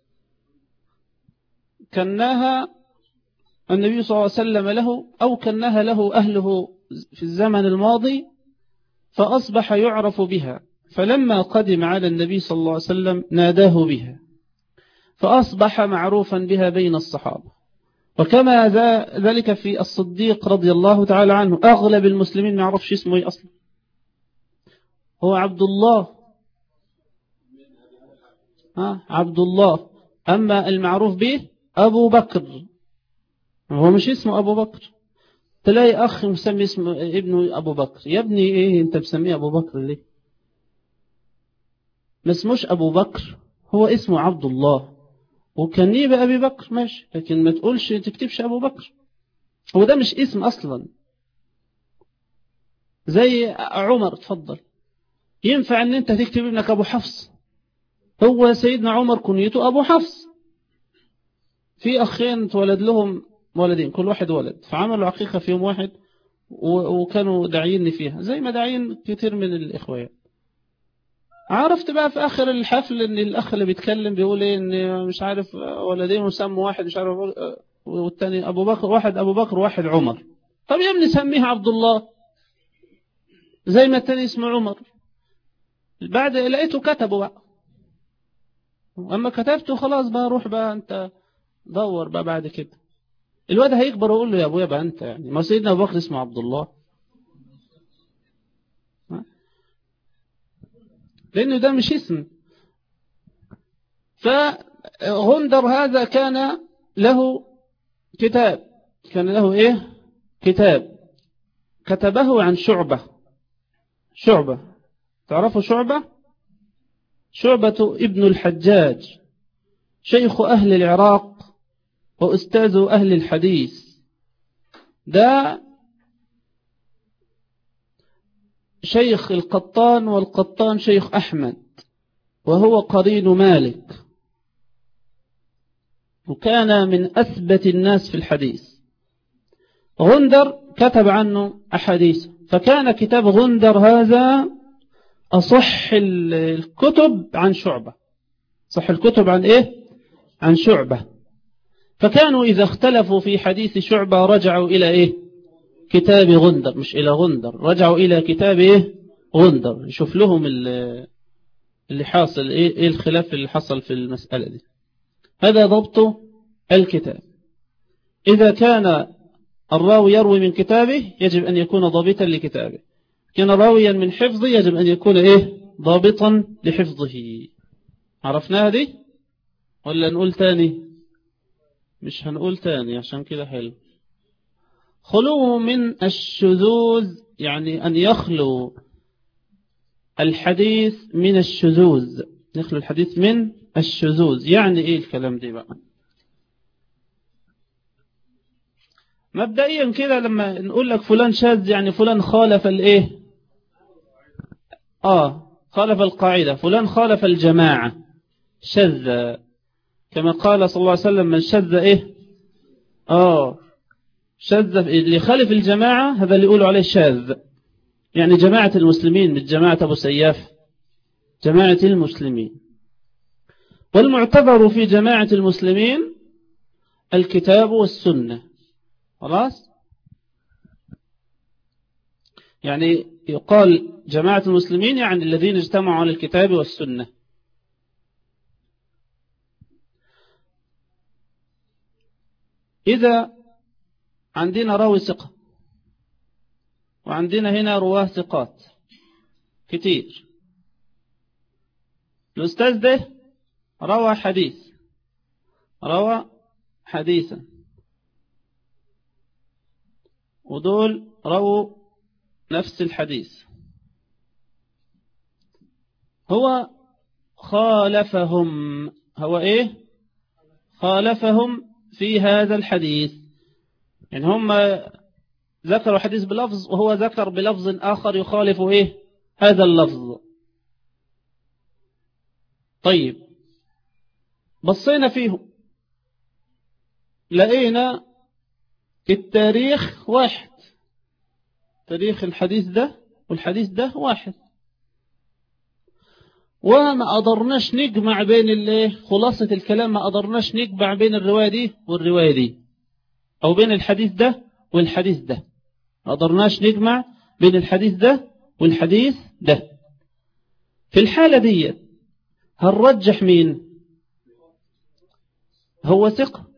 كناها النبي صلى الله عليه وسلم له، أو كناها له أهله في الزمن الماضي، فأصبح يعرف بها، فلما قدم على النبي صلى الله عليه وسلم ناداه بها، فأصبح معروفا بها بين الصحابة. وكما ذلك في الصديق رضي الله تعالى عنه، أغلب المسلمين ما يعرفش اسمه ايه أصلا، هو عبد الله. ها عبد الله. أما المعروف به أبو بكر، هو مش اسمه أبو بكر. تلاقي أخ مسمي اسمه ابنه أبو بكر، يا ابني إيه أنت مسميه أبو بكر ليه؟ ما اسموش أبو بكر، هو اسمه عبد الله، وكان يبقى أبي بكر ماشي، لكن ما تقولش تكتبش أبو بكر، هو ده مش اسم أصلا. زي عمر، تفضل، ينفع أن أنت تكتب ابنك أبو حفص؟ هو سيدنا عمر كنيته أبو حفص. في أخين تولد لهم ولدين، كل واحد ولد، فعملوا عقيقة في يوم واحد وكانوا داعيني فيها زي ما داعين كتير من الإخوات. عرفت بقى في آخر الحفل أن الأخ اللي بيتكلم بيقول إيه، إن مش عارف ولدين وسموا واحد مش عارف والتاني أبو بكر، واحد أبو بكر واحد عمر. طب يا ابني سميه عبد الله زي ما التاني اسمه عمر. بعد لقيته كتبه بقى، أما كتبته خلاص بقى روح بقى أنت دور بقى بعد كده. الواد هيكبر ويقول له يا أبويا بقى أنت يعني، ما سيدنا أبو بكر اسمه عبد الله، لأنه ده مش اسم. فغندر هذا كان له كتاب، كان له إيه كتاب كتبه عن شعبة. شعبة، تعرفوا شعبة؟ شعبة ابن الحجاج، شيخ أهل العراق وأستاذ أهل الحديث. ده شيخ القطان، والقطان شيخ أحمد، وهو قرين مالك، وكان من أثبت الناس في الحديث. غندر كتب عنه أحاديث، فكان كتاب غندر هذا أصح الكتب عن شعبة. صح الكتب عن إيه؟ عن شعبة. فكانوا إذا اختلفوا في حديث شعبة رجعوا إلى إيه؟ كتاب غندر، مش إلى غندر، رجعوا إلى كتاب إيه؟ غندر، يشوف لهم اللي حاصل إيه, إيه الخلاف اللي حصل في المسألة دي. هذا ضبط الكتاب. إذا كان الراوي يروي من كتابه يجب أن يكون ضابطا لكتابه، كان راويا من حفظه يجب أن يكون إيه؟ ضابطا لحفظه. عرفنا هذه ولا نقول تاني؟ مش هنقول تاني عشان كده حلو. خلو من الشذوذ، يعني أن يخلو الحديث من الشذوذ، يخلو الحديث من الشذوذ. يعني إيه الكلام دي بقى؟ مبدئيا كده لما نقول لك فلان شاذ يعني فلان خالف الإيه؟ آه خالف القاعدة، فلان خالف الجماعة، شذ، كما قال صلى الله عليه وسلم من شذ إيه؟ آه شذ، اللي خالف الجماعة هذا اللي يقولوا عليه شاذ. يعني جماعة المسلمين، مش جماعة أبو سياف، جماعة المسلمين. والمعتبر في جماعة المسلمين الكتاب والسنة. خلاص، يعني يقال جماعة المسلمين يعني الذين اجتمعوا على الكتاب والسنة. إذا عندنا راوي ثقة وعندنا هنا رواه ثقات كتير، الأستاذ ده روى حديث، روى حديثا، ودول رووا نفس الحديث، هو خالفهم، هو إيه؟ خالفهم في هذا الحديث. يعني هم ذكروا حديث بلفظ وهو ذكر بلفظ آخر يخالف إيه؟ هذا اللفظ. طيب بصينا فيهم لقينا التاريخ واحد، تاريخ الحديث ده والحديث ده واحد، وما قدرناش نجمع بين اللي خلاصة الكلام، ما قدرناش نجمع بين الرواية دي والرواية دي، أو بين الحديث ده والحديث ده، ما قدرناش نجمع بين الحديث ده والحديث ده. في الحالة دي هنرجح مين؟ هو ثقة،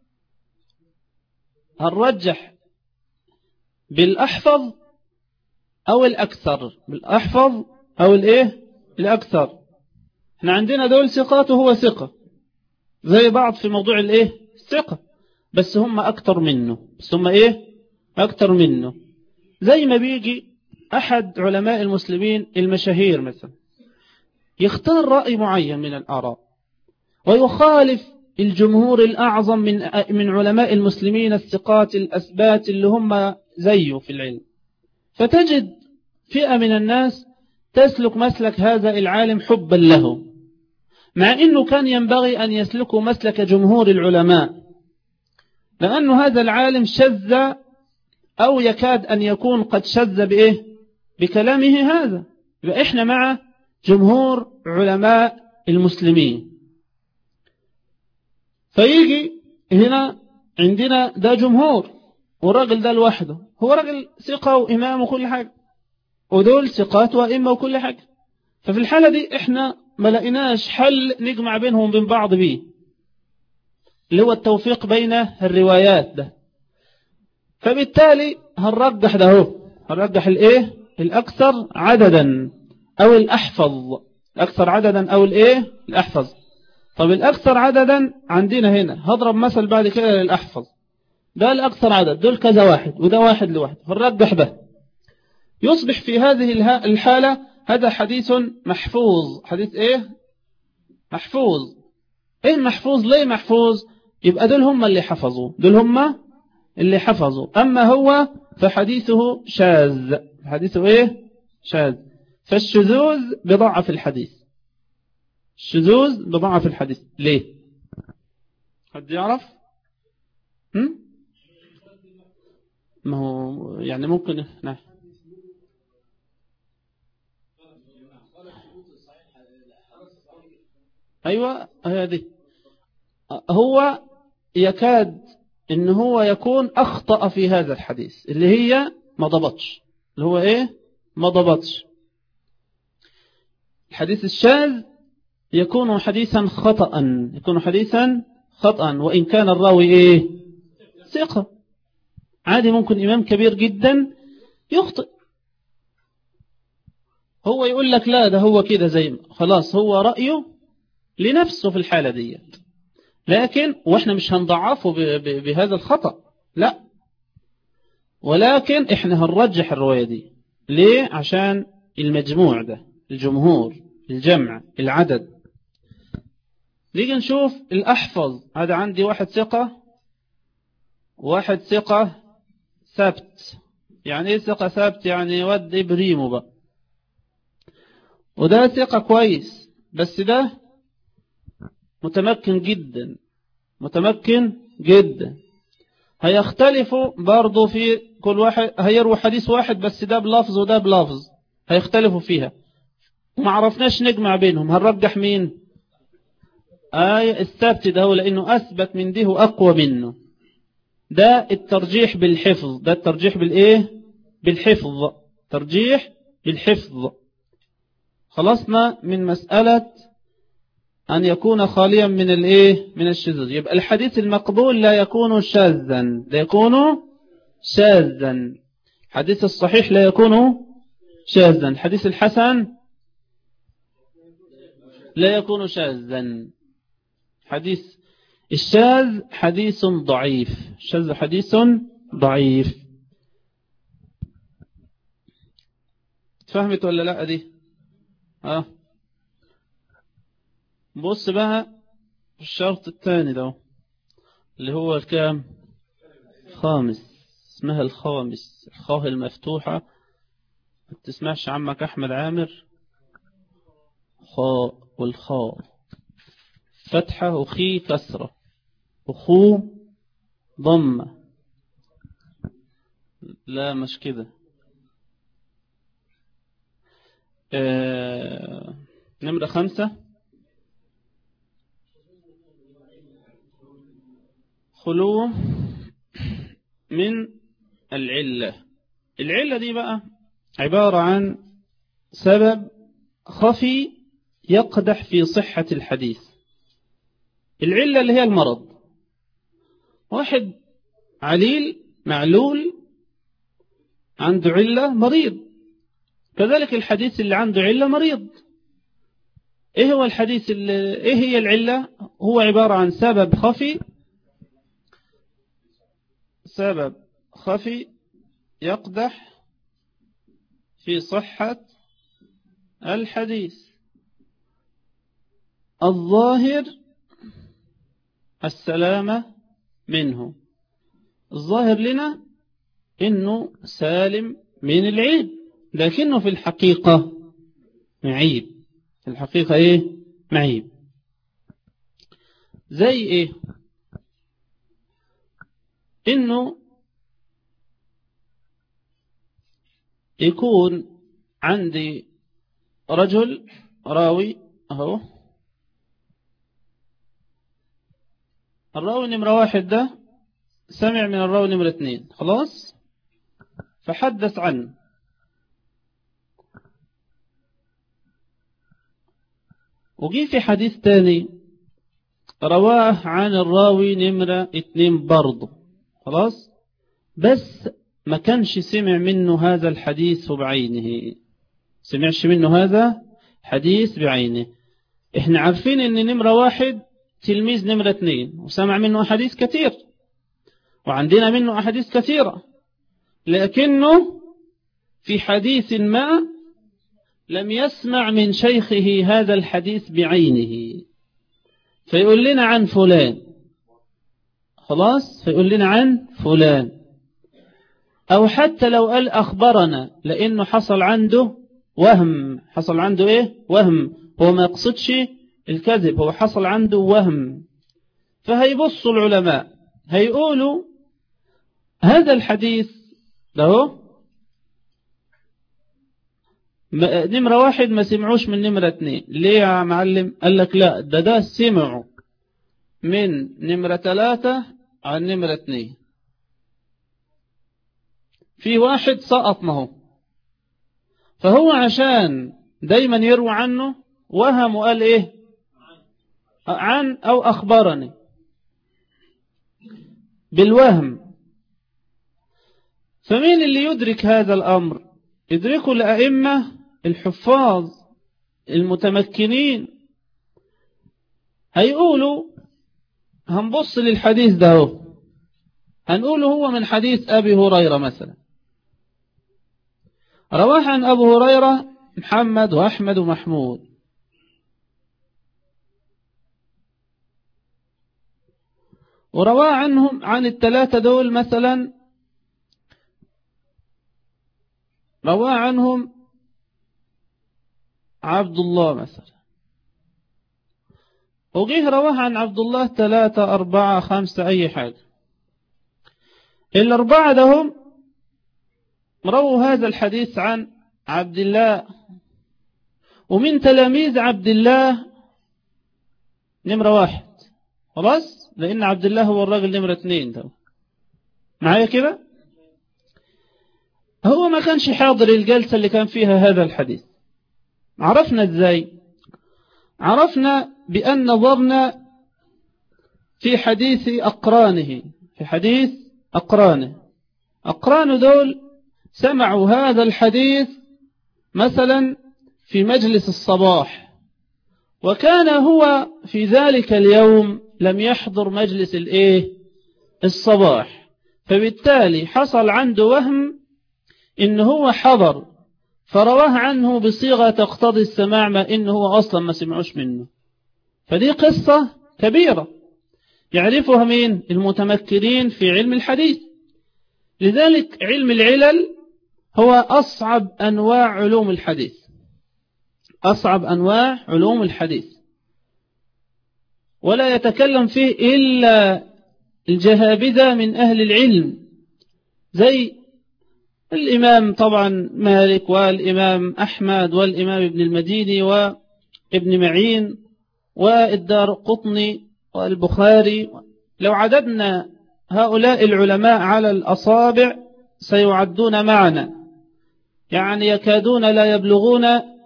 هنرجح بالأحفظ أو الأكثر، بالأحفظ أو الإيه؟ الأكثر. احنا عندنا دول ثقات وهو ثقة زي بعض في موضوع الإيه؟ الثقة، بس هم أكتر منه، بس هم إيه؟ أكتر منه. زي ما بيجي أحد علماء المسلمين المشاهير مثلا يختار رأي معين من الآراء ويخالف الجمهور الأعظم من من علماء المسلمين الثقات الأثبات اللي هم زيه في العلم، فتجد فئة من الناس تسلك مسلك هذا العالم حبا له، مع أنه كان ينبغي أن يسلكوا مسلك جمهور العلماء، لأن هذا العالم شذ أو يكاد أن يكون قد شذ بإيه؟ بكلامه هذا. يبقى إحنا مع جمهور علماء المسلمين. فيجي هنا عندنا ده جمهور والراجل ده لوحده، هو راجل ثقة وإمام وكل حاجة، ودول ثقات وإمة وكل حاجة. ففي الحالة دي إحنا ما لقيناش حل نجمع بينهم وبين بعض بيه، اللي هو التوفيق بين الروايات ده. فبالتالي هنرجح ده هو هنرجح الايه الأكثر عددا أو الأحفظ، الأكثر عددا أو الايه الأحفظ. طب الأكثر عددا عندنا هنا هضرب مثل بعد كده للأحفظ، ده الأكثر عدد، دول كذا واحد وده واحد لواحد، هنرجح ده، يصبح في هذه الحالة هذا حديث محفوظ. حديث ايه محفوظ. ايه محفوظ؟ ليه محفوظ؟ يبقى دول هم اللي حفظوا، دول هم اللي حفظوا، أما هو فحديثه شاذ. حديثه ايه شاذ. فالشذوذ بضعف الحديث، الشذوذ بضعف الحديث. ليه؟ حد يعرف؟ هم؟ ما هو يعني ممكن نعم. أيوة هذه هو يكاد إن هو يكون أخطأ في هذا الحديث اللي هي ما ضبطش، اللي هو إيه ما ضبطش. الحديث الشاذ يكون حديثا خطأ، يكون حديثا خطأ وإن كان الراوي إيه ثقة عادي، ممكن إمام كبير جدا يخطئ، هو يقول لك لا ده هو كده زي ما خلاص هو رأيه لنفسه في الحالة دي، لكن وإحنا مش هنضعفه بهذا الخطأ لا، ولكن إحنا هنرجح الرواية دي. ليه؟ عشان المجموع ده، الجمهور، الجمع، العدد. نيجي نشوف الأحفظ. هذا عندي واحد ثقة واحد ثقة ثبت. يعني ايه ثقة ثبت؟ يعني ود بريمه بقى، وده ثقة كويس بس ده متمكن جدا متمكن جدا. هيختلفوا برضو في كل واحد، هيروي حديث واحد بس ده بلفظ وده بلفظ، هيختلفوا فيها وما عرفناش نجمع بينهم. هنرجح مين؟ آية الثبت ده هو، لأنه أثبت من ده وأقوى منه. ده الترجيح بالحفظ، ده الترجيح بالإيه بالحفظ، ترجيح بالحفظ. خلصنا من مسألة أن يكون خاليا من الإيه من الشذوذ. يبقى الحديث المقبول لا يكون شاذا، لا يكون شاذا. حديث الصحيح لا يكون شاذا. الحديث الحسن لا يكون شاذا. حديث الشاذ حديث ضعيف، الشاذ حديث ضعيف. فهمت ولا لا دي؟ اه بص بقى الشرط الثاني ده اللي هو الكام؟ خامس. اسمها الخامس، الخاء المفتوحة. ما تسمعش عمك أحمد عامر خاء، والخاء فتحة وخي كسرة وخو ضمة. لا مش كده. آه... نمرة خمسة خلو من العلة. العلة دي بقى عبارة عن سبب خفي يقدح في صحة الحديث. العلة اللي هي المرض، واحد عليل معلول عنده علة مريض، كذلك الحديث اللي عنده علة مريض. ايه هو الحديث اللي ايه هي العلة؟ هو عبارة عن سبب خفي سبب خفي يقدح في صحة الحديث. الظاهر السلامة منه. الظاهر لنا إنه سالم من العيب، لكنه في الحقيقة معيب. في الحقيقة إيه؟ معيب. زي إيه؟ إنه يكون عندي رجل راوي أهو، الراوي نمرة واحد ده سمع من الراوي نمرة اثنين، خلاص، فحدث عنه، وجي في حديث تاني رواه عن الراوي نمرة اثنين برضه، خلاص، بس ما كانش سمع منه هذا الحديث بعينه، سمعش منه هذا حديث بعينه. احنا عارفين ان نمرة واحد تلميذ نمرة اثنين وسمع منه أحاديث كثير، وعندنا منه أحاديث كثيرة، لكنه في حديث ما لم يسمع من شيخه هذا الحديث بعينه، فيقول لنا عن فلان، خلاص، فيقول لنا عن فلان، أو حتى لو قال أخبرنا، لأنه حصل عنده وهم، حصل عنده إيه؟ وهم، هو ما يقصدش الكذب، هو حصل عنده وهم. فهيبصوا العلماء هيقولوا هذا الحديث له نمرة واحد ما سمعوش من نمرة اثنين، ليه يا معلم؟ قال لك لا، ده ده سمعوا من نمرة ثلاثة عن نمرة اثنين، في واحد سقط معه، فهو عشان دايما يروى عنه وهم وقال ايه؟ عن او اخبرني بالوهم. فمين اللي يدرك هذا الامر؟ يدركوا الائمه الحفاظ المتمكنين، هيقولوا هنبص للحديث ده هو، هنقوله هو من حديث ابي هريره مثلا، رواه عن ابو هريره محمد واحمد ومحمود، ورواه عنهم عن الثلاثه دول مثلا، رواه عنهم عبد الله مثلا، وغيه رواه عن عبد الله ثلاثة أربعة خمسة أي حاجة، الأربعة دهم رووا هذا الحديث عن عبد الله، ومن تلاميذ عبد الله نمرة واحد، خلاص، لأن عبد الله هو الراجل نمرة اثنين ده معايا كده. هو ما كانش حاضر الجلسة اللي كان فيها هذا الحديث. عرفنا ازاي؟ عرفنا بأن نظرنا في حديث أقرانه، في حديث أقرانه، أقرانه دول سمعوا هذا الحديث مثلا في مجلس الصباح، وكان هو في ذلك اليوم لم يحضر مجلس الايه؟ الصباح، فبالتالي حصل عنده وهم إن هو حضر، فرواه عنه بصيغة تقتضي السماع، ما إنه هو أصلا ما سمعوش منه. فدي قصة كبيرة يعرفها مين؟ المتمكنين في علم الحديث. لذلك علم العلل هو أصعب أنواع علوم الحديث، أصعب أنواع علوم الحديث، ولا يتكلم فيه إلا الجهابذة من أهل العلم، زي الإمام طبعا مالك والإمام أحمد والإمام ابن المديني وابن معين والدار قطني والبخاري. لو عددنا هؤلاء العلماء على الأصابع سيعدون معنا، يعني يكادون لا يبلغون،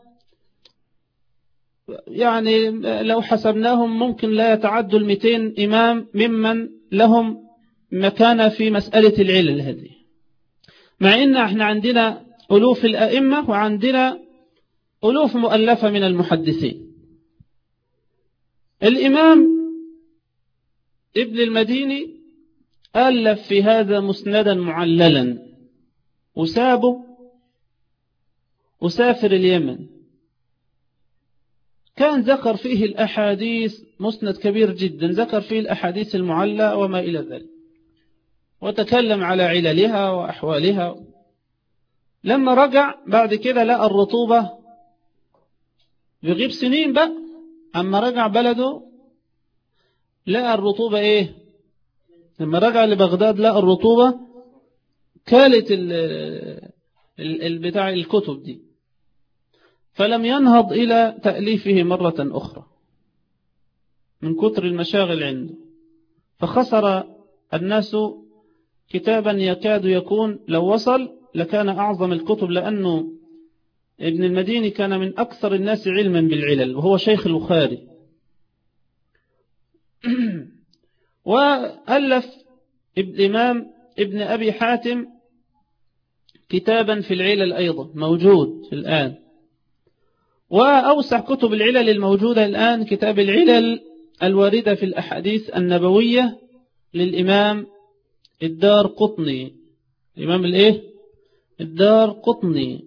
يعني لو حسبناهم ممكن لا يتعدوا المئتين إمام ممن لهم مكانة في مسألة العلل هذه، مع إن احنا عندنا ألوف الأئمة وعندنا ألوف مؤلفة من المحدثين. الإمام ابن المديني ألف في هذا مسندا معللا، وسابه وسافر اليمن، كان ذكر فيه الأحاديث مسند كبير جدا، ذكر فيه الأحاديث المعلى وما إلى ذلك، وتكلم على عللها وأحوالها. لما رجع بعد كده لقى الرطوبة، بيغيب سنين بقى، أما رجع بلده لقى الرطوبة إيه؟ لما رجع لبغداد لقى الرطوبة كالت البتاع الكتب دي، فلم ينهض إلى تأليفه مرة أخرى من كتر المشاغل عنده، فخسر الناس كتابا يكاد يكون لو وصل لكان أعظم الكتب، لأنه ابن المديني كان من أكثر الناس علما بالعلل وهو شيخ البخاري. وألف الإمام ابن أبي حاتم كتابا في العلل أيضا موجود الآن. وأوسع كتب العلل الموجودة الآن كتاب العلل الواردة في الأحاديث النبوية للإمام الدار قطني، الإمام الإيه؟ الدار قطني.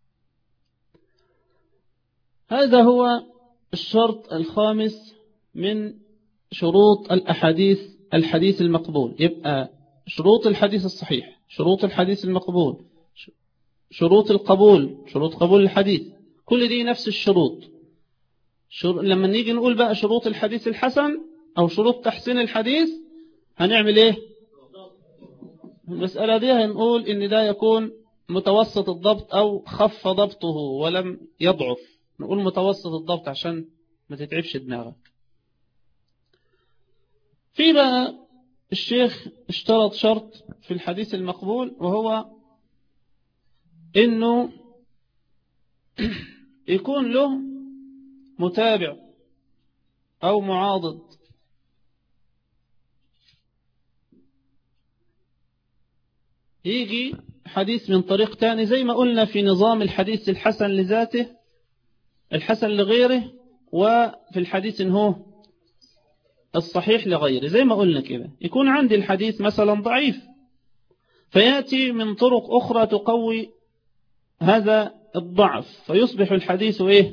هذا هو الشرط الخامس من شروط الأحاديث الحديث المقبول. يبقى شروط الحديث الصحيح، شروط الحديث المقبول، شروط القبول، شروط قبول الحديث، كل دي نفس الشروط. شر... لما نيجي نقول بقى شروط الحديث الحسن أو شروط تحسين الحديث هنعمل إيه؟ المسألة دي هنقول إن ده يكون متوسط الضبط أو خف ضبطه ولم يضعف، نقول متوسط الضبط عشان ما تتعبش دماغك. في بقى الشيخ اشترط شرط في الحديث المقبول، وهو إنه يكون له متابع أو معاضد. يجي حديث من طريق تاني زي ما قلنا في نظام الحديث الحسن لذاته، الحسن لغيره، وفي الحديث إن هو الصحيح لغيره. زي ما قلنا كده، يكون عندي الحديث مثلا ضعيف فيأتي من طرق أخرى تقوي هذا الضعف، فيصبح الحديث إيه؟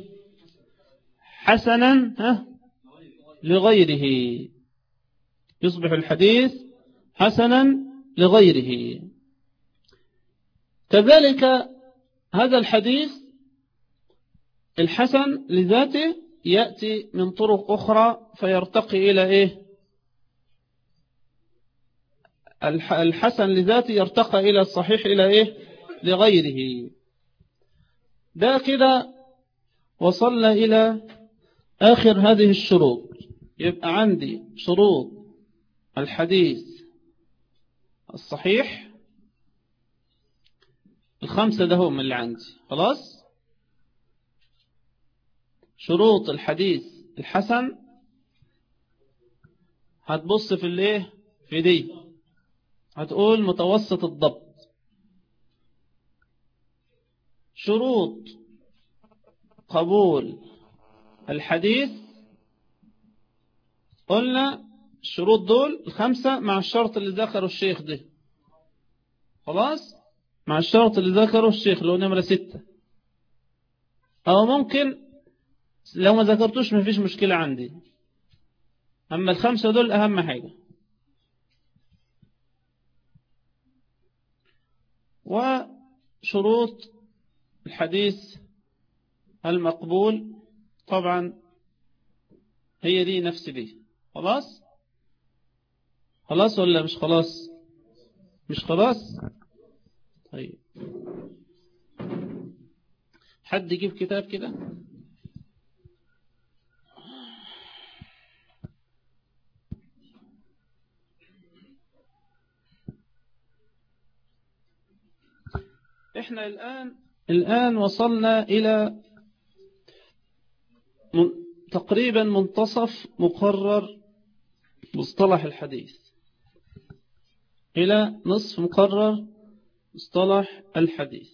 حسنا ها لغيره، يصبح الحديث حسنا لغيره. كذلك هذا الحديث الحسن لذاته يأتي من طرق أخرى فيرتقي إلى إيه؟ الحسن لذاته يرتقى إلى الصحيح إلى إيه؟ لغيره. ده كده وصلنا إلى آخر هذه الشروط. يبقى عندي شروط الحديث الصحيح الخمسة، ده هم اللي عندي خلاص. شروط الحديث الحسن هتبص في الايه؟ في دي هتقول متوسط الضبط. شروط قبول الحديث قلنا الشروط دول الخمسة مع الشرط اللي ذكره الشيخ ده خلاص، مع الشرط اللي ذكره الشيخ اللي هو نمرة ستة. أو ممكن لو ما ذكرتوش ما فيش مشكلة عندي، أما الخمسة دول أهم حاجة. وشروط الحديث المقبول طبعا هي دي نفس دي. خلاص خلاص ولا مش خلاص؟ مش خلاص. طيب حد يجيب كتاب كده. احنا الآن الآن وصلنا إلى تقريبا منتصف مقرر مصطلح الحديث، إلى نصف مقرر مصطلح الحديث.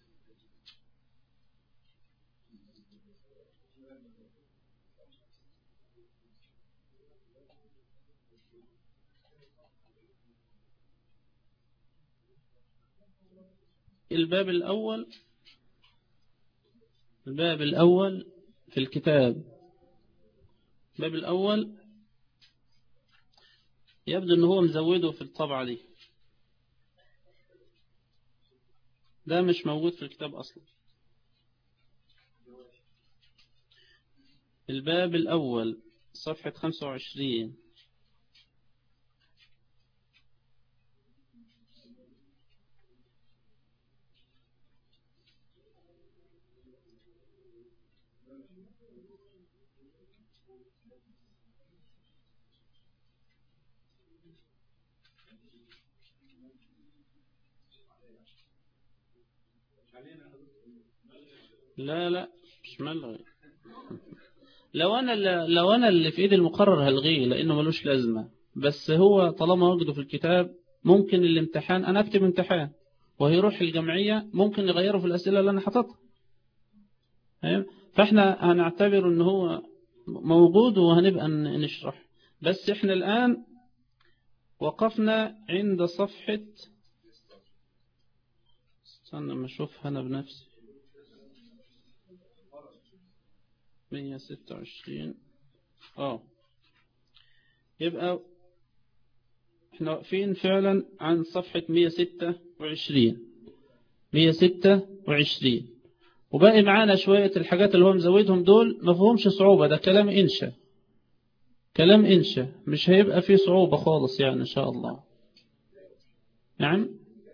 الباب الأول الباب الأول في الكتاب الباب الأول يبدو أنه هو مزوده في الطبعة دي، ده مش موجود في الكتاب أصلا. الباب الأول صفحة خمسة وعشرين. لا لا مش ملغي. لو أنا لو أنا اللي في إيدي المقرر هلغيه لأنه ملوش لازمة، بس هو طالما وجده في الكتاب ممكن الامتحان أنا أكتب امتحان وهيروح الجمعية ممكن يغيروا في الأسئلة اللي أنا حطتها، فإحنا هنعتبر أنه هو موجود وهنبقى نشرح. بس إحنا الآن وقفنا عند صفحة، استنى ما أشوفها أنا بنفسي، مية وستة وعشرين. آه يبقى إحنا واقفين فعلا عن صفحة مية وستة وعشرين مية وستة وعشرين، وباقي معانا شوية الحاجات اللي هو مزودهم دول مفهومش صعوبة، ده كلام إنشاء، كلام إنشاء مش هيبقى فيه صعوبة خالص يعني إن شاء الله. نعم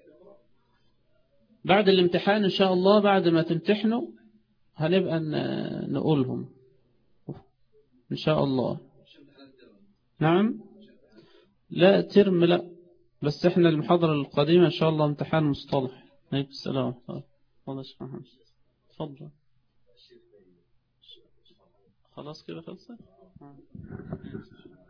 بعد الامتحان إن شاء الله، بعد ما تمتحنوا هنبقى نقولهم إن شاء الله. نعم لا ترم لا، بس إحنا المحاضرة القادمة إن شاء الله امتحان مصطلح. عليكم السلام. تفضل. خلاص كده خلصت.